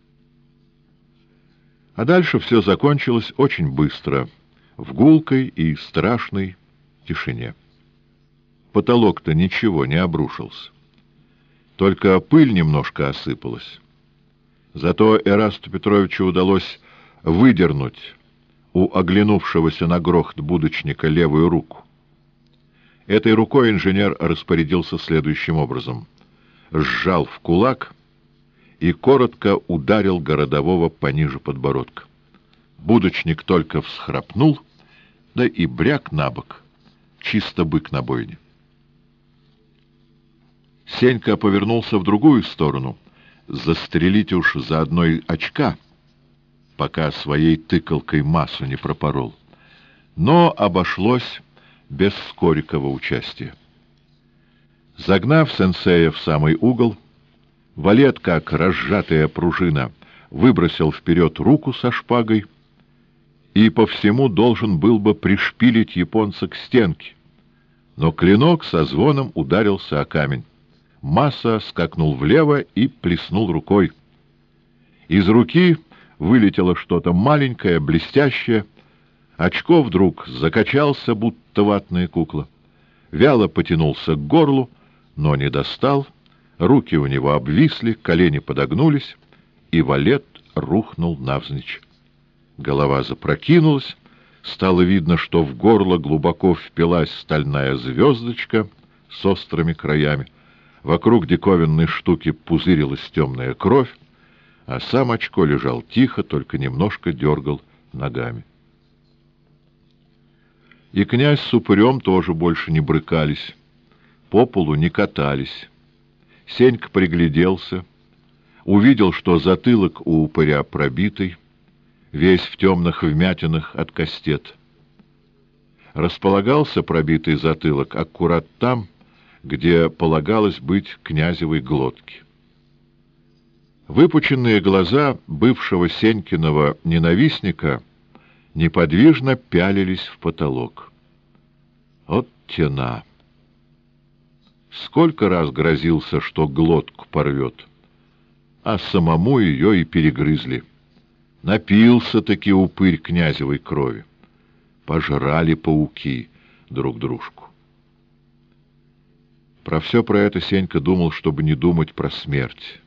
А дальше все закончилось очень быстро, в гулкой и страшной тишине. Потолок-то ничего не обрушился. Только пыль немножко осыпалась. Зато Эрасту Петровичу удалось выдернуть у оглянувшегося на грохот будочника левую руку. Этой рукой инженер распорядился следующим образом. Сжал в кулак и коротко ударил городового пониже подбородка. Будочник только всхрапнул, да и бряк на бок, чисто бык на бойне. Сенька повернулся в другую сторону, застрелить уж заодно и очка, пока своей тыкалкой Массу не пропорол. Но обошлось без Скорикова участия. Загнав сенсея в самый угол, валет, как разжатая пружина, выбросил вперед руку со шпагой и по всему должен был бы пришпилить японца к стенке. Но клинок со звоном ударился о камень. Масса скакнул влево и плеснул рукой. Из руки вылетело что-то маленькое, блестящее. Очко вдруг закачался, будто ватная кукла. Вяло потянулся к горлу, но не достал. Руки у него обвисли, колени подогнулись, и валет рухнул навзничь. Голова запрокинулась, стало видно, что в горло глубоко впилась стальная звездочка с острыми краями. Вокруг диковинной штуки пузырилась темная кровь, а сам Очко лежал тихо, только немножко дергал ногами. И князь с упырем тоже больше не брыкались, по полу не катались. Сенька пригляделся, увидел, что затылок у упыря пробитый, весь в темных вмятинах от кастет. Располагался пробитый затылок аккурат там, где полагалось быть князевой глотке. Выпученные глаза бывшего Сенькиного ненавистника неподвижно пялились в потолок. От тена! Сколько раз грозился, что глотку порвет, а самому ее и перегрызли. Напился-таки упырь князевой крови. Пожрали пауки друг дружку. Про все про это Сенька думал, чтобы не думать про смерть.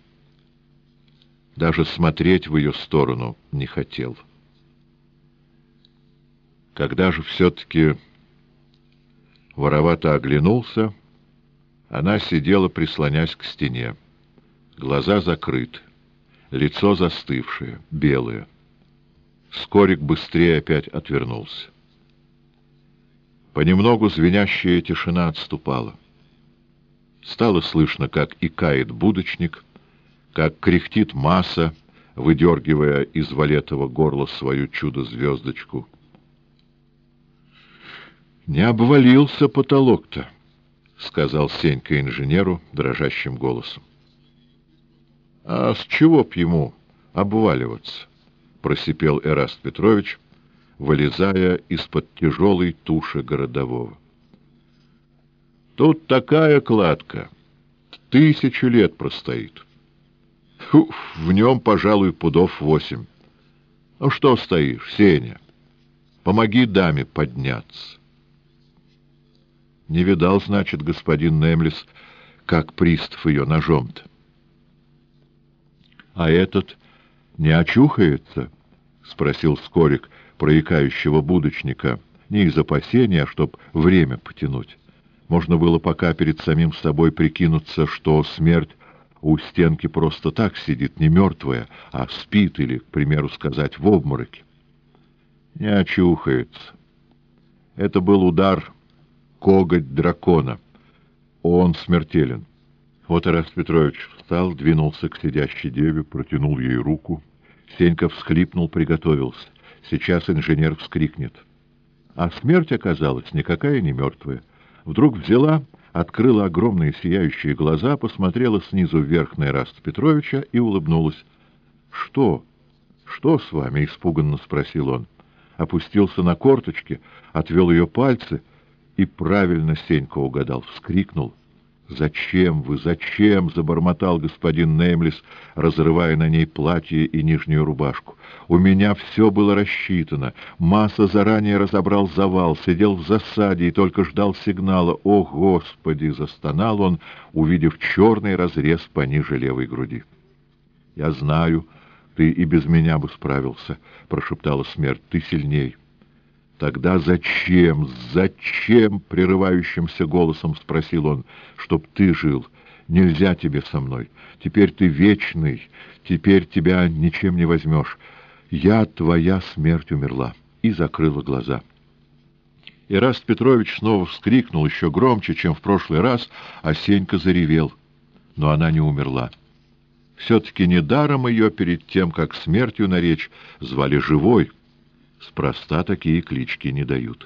Даже смотреть в ее сторону не хотел. Когда же все-таки воровато оглянулся, она сидела, прислонясь к стене. Глаза закрыты, лицо застывшее, белое. Скорик быстрее опять отвернулся. Понемногу звенящая тишина отступала. Стало слышно, как икает будочник, как кряхтит Маса, выдергивая из валетова горла свою чудо-звездочку. «Не обвалился потолок-то», — сказал Сенька инженеру дрожащим голосом. «А с чего б ему обваливаться?» — просипел Эраст Петрович, вылезая из-под тяжелой туши городового. «Тут такая кладка, 1000 лет простоит. Фу, в нем, пожалуй, пудов 8. Ну что стоишь, Сеня? Помоги даме подняться». Не видал, значит, господин Немлис, как пристав ее ножом-то. — А этот не очухается? — спросил Скорик проикающего будочника, не из опасения, а чтоб время потянуть. Можно было пока перед самим собой прикинуться, что смерть у стенки просто так сидит, не мертвая, а спит или, к примеру сказать, в обмороке. Не очухается. Это был удар, коготь дракона. Он смертелен. Вот Эраст Петрович встал, двинулся к сидящей деве, протянул ей руку. Сенька всхлипнул, приготовился. Сейчас инженер вскрикнет. А смерть оказалась никакая не мертвая. Вдруг взяла, открыла огромные сияющие глаза, посмотрела снизу вверх на Эраста Петровича и улыбнулась. — Что? Что с вами? — испуганно спросил он. Опустился на корточки, отвел ее пальцы и правильно Сенька угадал, вскрикнул. «Зачем вы, зачем?» — забормотал господин Неймлис, разрывая на ней платье и нижнюю рубашку. «У меня все было рассчитано. Маса заранее разобрал завал, сидел в засаде и только ждал сигнала. О, Господи!» — застонал он, увидев черный разрез пониже левой груди. «Я знаю, ты и без меня бы справился», — прошептала смерть. «Ты сильней». «Тогда зачем, зачем?» — прерывающимся голосом спросил он. «Чтоб ты жил. Нельзя тебе со мной. Теперь ты вечный. Теперь тебя ничем не возьмешь. Я, твоя смерть, умерла». И закрыла глаза. Эраст Петрович снова вскрикнул еще громче, чем в прошлый раз, а Сенька заревел. Но она не умерла. Все-таки недаром ее перед тем, как смертью наречь, звали живой. Спроста такие клички не дают.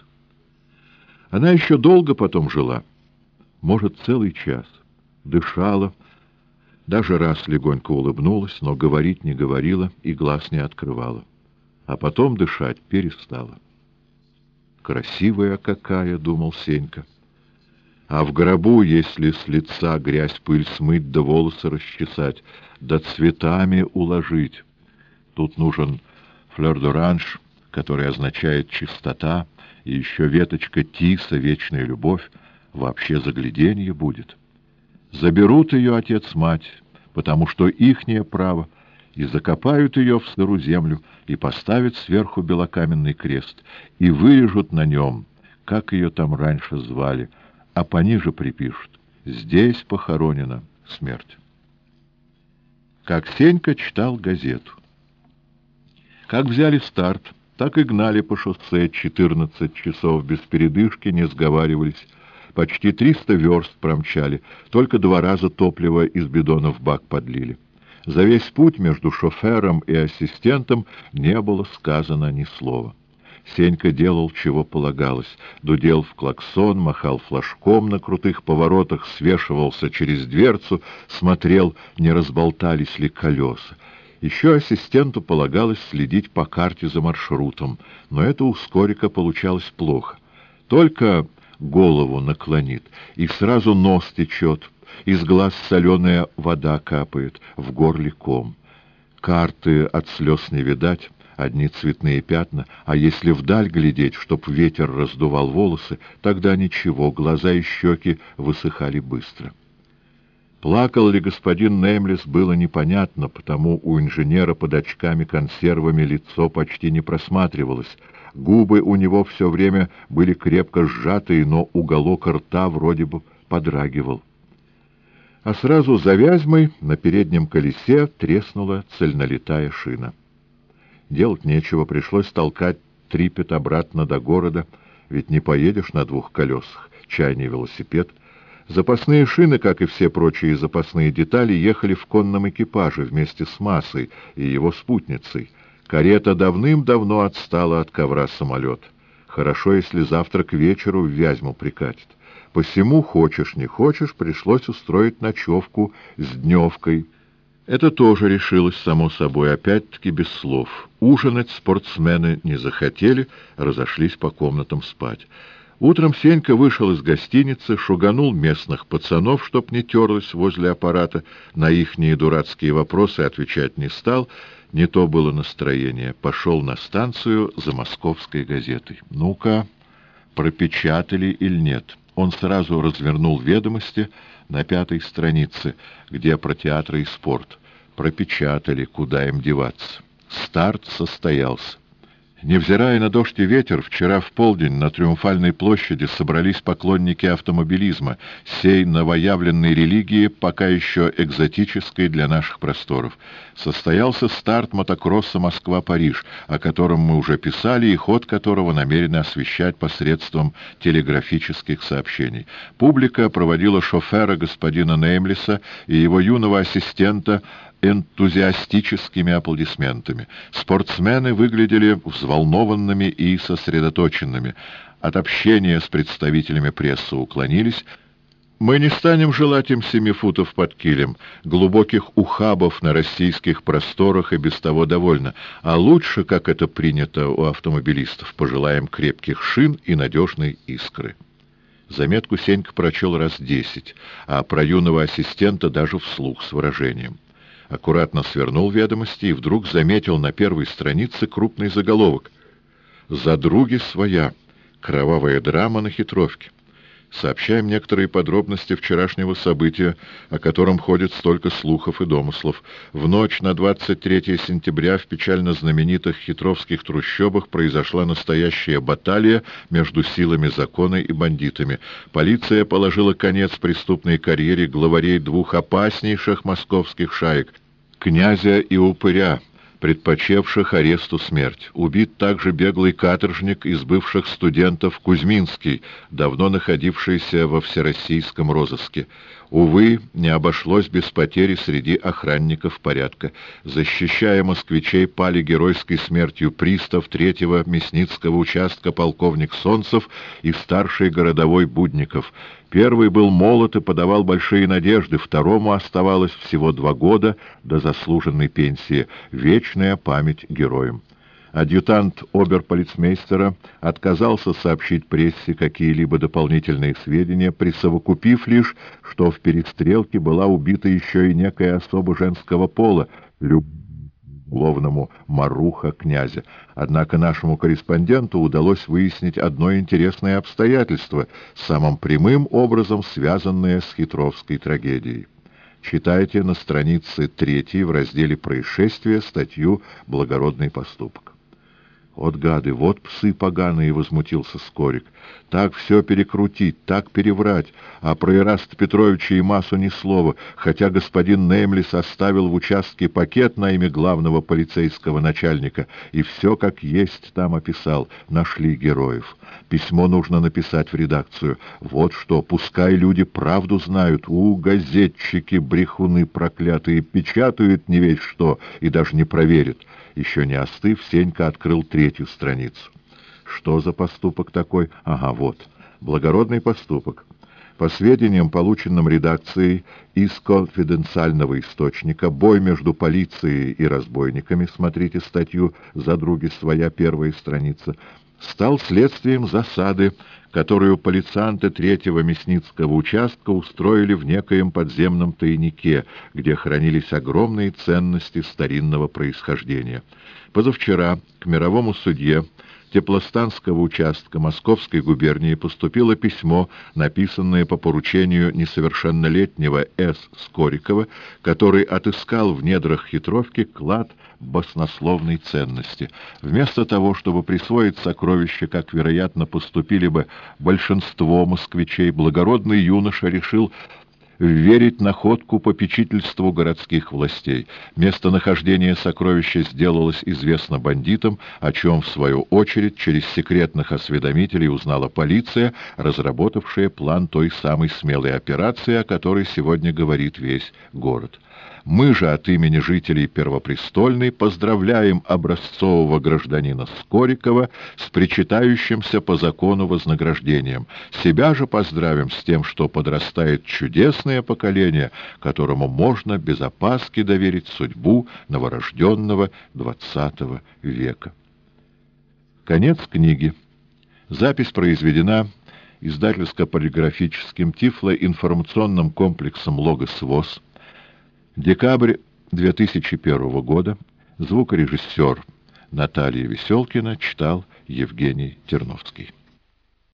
Она еще долго потом жила, может, целый час, дышала, даже раз легонько улыбнулась, но говорить не говорила и глаз не открывала, а потом дышать перестала. «Красивая какая!» — думал Сенька. «А в гробу, если с лица грязь, пыль смыть, да волосы расчесать, да цветами уложить, тут нужен флёр-д'оранж, который означает чистота, и еще веточка тиса, вечная любовь, вообще загляденье будет. Заберут ее отец-мать, потому что ихнее право, и закопают ее в сыру землю, и поставят сверху белокаменный крест, и вырежут на нем, как ее там раньше звали, а пониже припишут: «Здесь похоронена смерть». Как Сенька читал газету. Как взяли старт, так и гнали по шоссе 14 часов без передышки, не сговаривались. Почти 300 верст промчали, только 2 раза топливо из бидона в бак подлили. За весь путь между шофером и ассистентом не было сказано ни слова. Сенька делал, чего полагалось. Дудел в клаксон, махал флажком на крутых поворотах, свешивался через дверцу, смотрел, не разболтались ли колеса. Еще ассистенту полагалось следить по карте за маршрутом, но это у Скорика получалось плохо. Только голову наклонит, и сразу нос течет, из глаз соленая вода капает, в горле ком. Карты от слез не видать, одни цветные пятна, а если вдаль глядеть, чтоб ветер раздувал волосы, тогда ничего, глаза и щеки высыхали быстро. Плакал ли господин Неймлис, было непонятно, потому у инженера под очками-консервами лицо почти не просматривалось, Губы у него все время были крепко сжатые, но уголок рта вроде бы подрагивал. А сразу за Вязьмой на переднем колесе треснула цельнолитая шина. Делать нечего, пришлось толкать трипет обратно до города, ведь не поедешь на двух колесах, чайный велосипед. Запасные шины, как и все прочие запасные детали, ехали в конном экипаже вместе с Масой и его спутницей. Карета давным-давно отстала от ковра самолет. Хорошо, если завтра к вечеру в Вязьму прикатит. Посему, хочешь не хочешь, пришлось устроить ночевку с дневкой. Это тоже решилось само собой, опять-таки без слов. Ужинать спортсмены не захотели, разошлись по комнатам спать. Утром Сенька вышел из гостиницы, шуганул местных пацанов, чтоб не терлась возле аппарата, на ихние дурацкие вопросы отвечать не стал, не то было настроение. Пошел на станцию за московской газетой. Ну-ка, пропечатали или нет? Он сразу развернул «Ведомости» на 5-й странице, где про театры и спорт. Пропечатали, куда им деваться. Старт состоялся. Невзирая на дождь и ветер, вчера в полдень на Триумфальной площади собрались поклонники автомобилизма, сей новоявленной религии, пока еще экзотической для наших просторов. Состоялся старт мотокросса «Москва-Париж», о котором мы уже писали и ход которого намерены освещать посредством телеграфических сообщений. Публика проводила шофера господина Неймлиса и его юного ассистента энтузиастическими аплодисментами. Спортсмены выглядели взволнованными и сосредоточенными. От общения с представителями прессы уклонились. Мы не станем желать им 7 футов под килем, глубоких ухабов на российских просторах и без того довольно, а лучше, как это принято у автомобилистов, пожелаем крепких шин и надежной искры. Заметку Сенька прочел раз 10, а про юного ассистента даже вслух с выражением. Аккуратно свернул «Ведомости» и вдруг заметил на первой странице крупный заголовок «Задруги своя. Кровавая драма на хитровке». Сообщаем некоторые подробности вчерашнего события, о котором ходит столько слухов и домыслов. В ночь на 23 сентября в печально знаменитых хитровских трущобах произошла настоящая баталия между силами закона и бандитами. Полиция положила конец преступной карьере главарей 2 опаснейших московских шаек — князя и упыря, предпочевших аресту смерть. Убит также беглый каторжник из бывших студентов Кузьминский, давно находившийся во всероссийском розыске. Увы, не обошлось без потери среди охранников порядка. Защищая москвичей, пали геройской смертью пристав 3-го Мясницкого участка полковник Солнцев и старший городовой Будников. Первый был молод и подавал большие надежды, второму оставалось всего 2 года до заслуженной пенсии. Вечная память героям. Адъютант оберполицмейстера отказался сообщить прессе какие-либо дополнительные сведения, присовокупив лишь, что в перестрелке была убита еще и некая особа женского пола, любовному Маруха князя. Однако нашему корреспонденту удалось выяснить одно интересное обстоятельство, самым прямым образом связанное с хитровской трагедией. Читайте на странице 3 в разделе «Происшествия» статью «Благородный поступок». «Вот гады, вот псы поганые!» — возмутился Скорик. «Так все перекрутить, так переврать, а про Ираста Петровича и Масу ни слова, хотя господин Неймлис оставил в участке пакет на имя главного полицейского начальника, и все как есть там описал. Нашли героев. Письмо нужно написать в редакцию. Вот что, пускай люди правду знают. Газетчики, брехуны проклятые, печатают не весь что и даже не проверят». Еще не остыв, Сенька открыл 3-ю страницу. Что за поступок такой? Ага, вот. Благородный поступок. По сведениям, полученным редакцией из конфиденциального источника, бой между полицией и разбойниками, смотрите статью «Задруги своя», 1-я страница, стал следствием засады, которую полицанты 3-го Мясницкого участка устроили в некоем подземном тайнике, где хранились огромные ценности старинного происхождения. Позавчера к мировому судье Теплостанского участка Московской губернии поступило письмо, написанное по поручению несовершеннолетнего С. Скорикова, который отыскал в недрах хитровки клад баснословной ценности. Вместо того, чтобы присвоить сокровище, как, вероятно, поступили бы большинство москвичей, благородный юноша решил верить находку попечительству городских властей. Местонахождение сокровища сделалось известно бандитам, о чем, в свою очередь, через секретных осведомителей узнала полиция, разработавшая план той самой смелой операции, о которой сегодня говорит весь город. Мы же от имени жителей Первопрестольной поздравляем образцового гражданина Скорикова с причитающимся по закону вознаграждением. Себя же поздравим с тем, что подрастает чудесное поколение, которому можно без опаски доверить судьбу новорожденного XX века. Конец книги. Запись произведена издательско-полиграфическим тифлоинформационным комплексом «Логос ВОС». Декабрь 2001 года. Звукорежиссер Наталья Веселкина читал Евгений Терновский.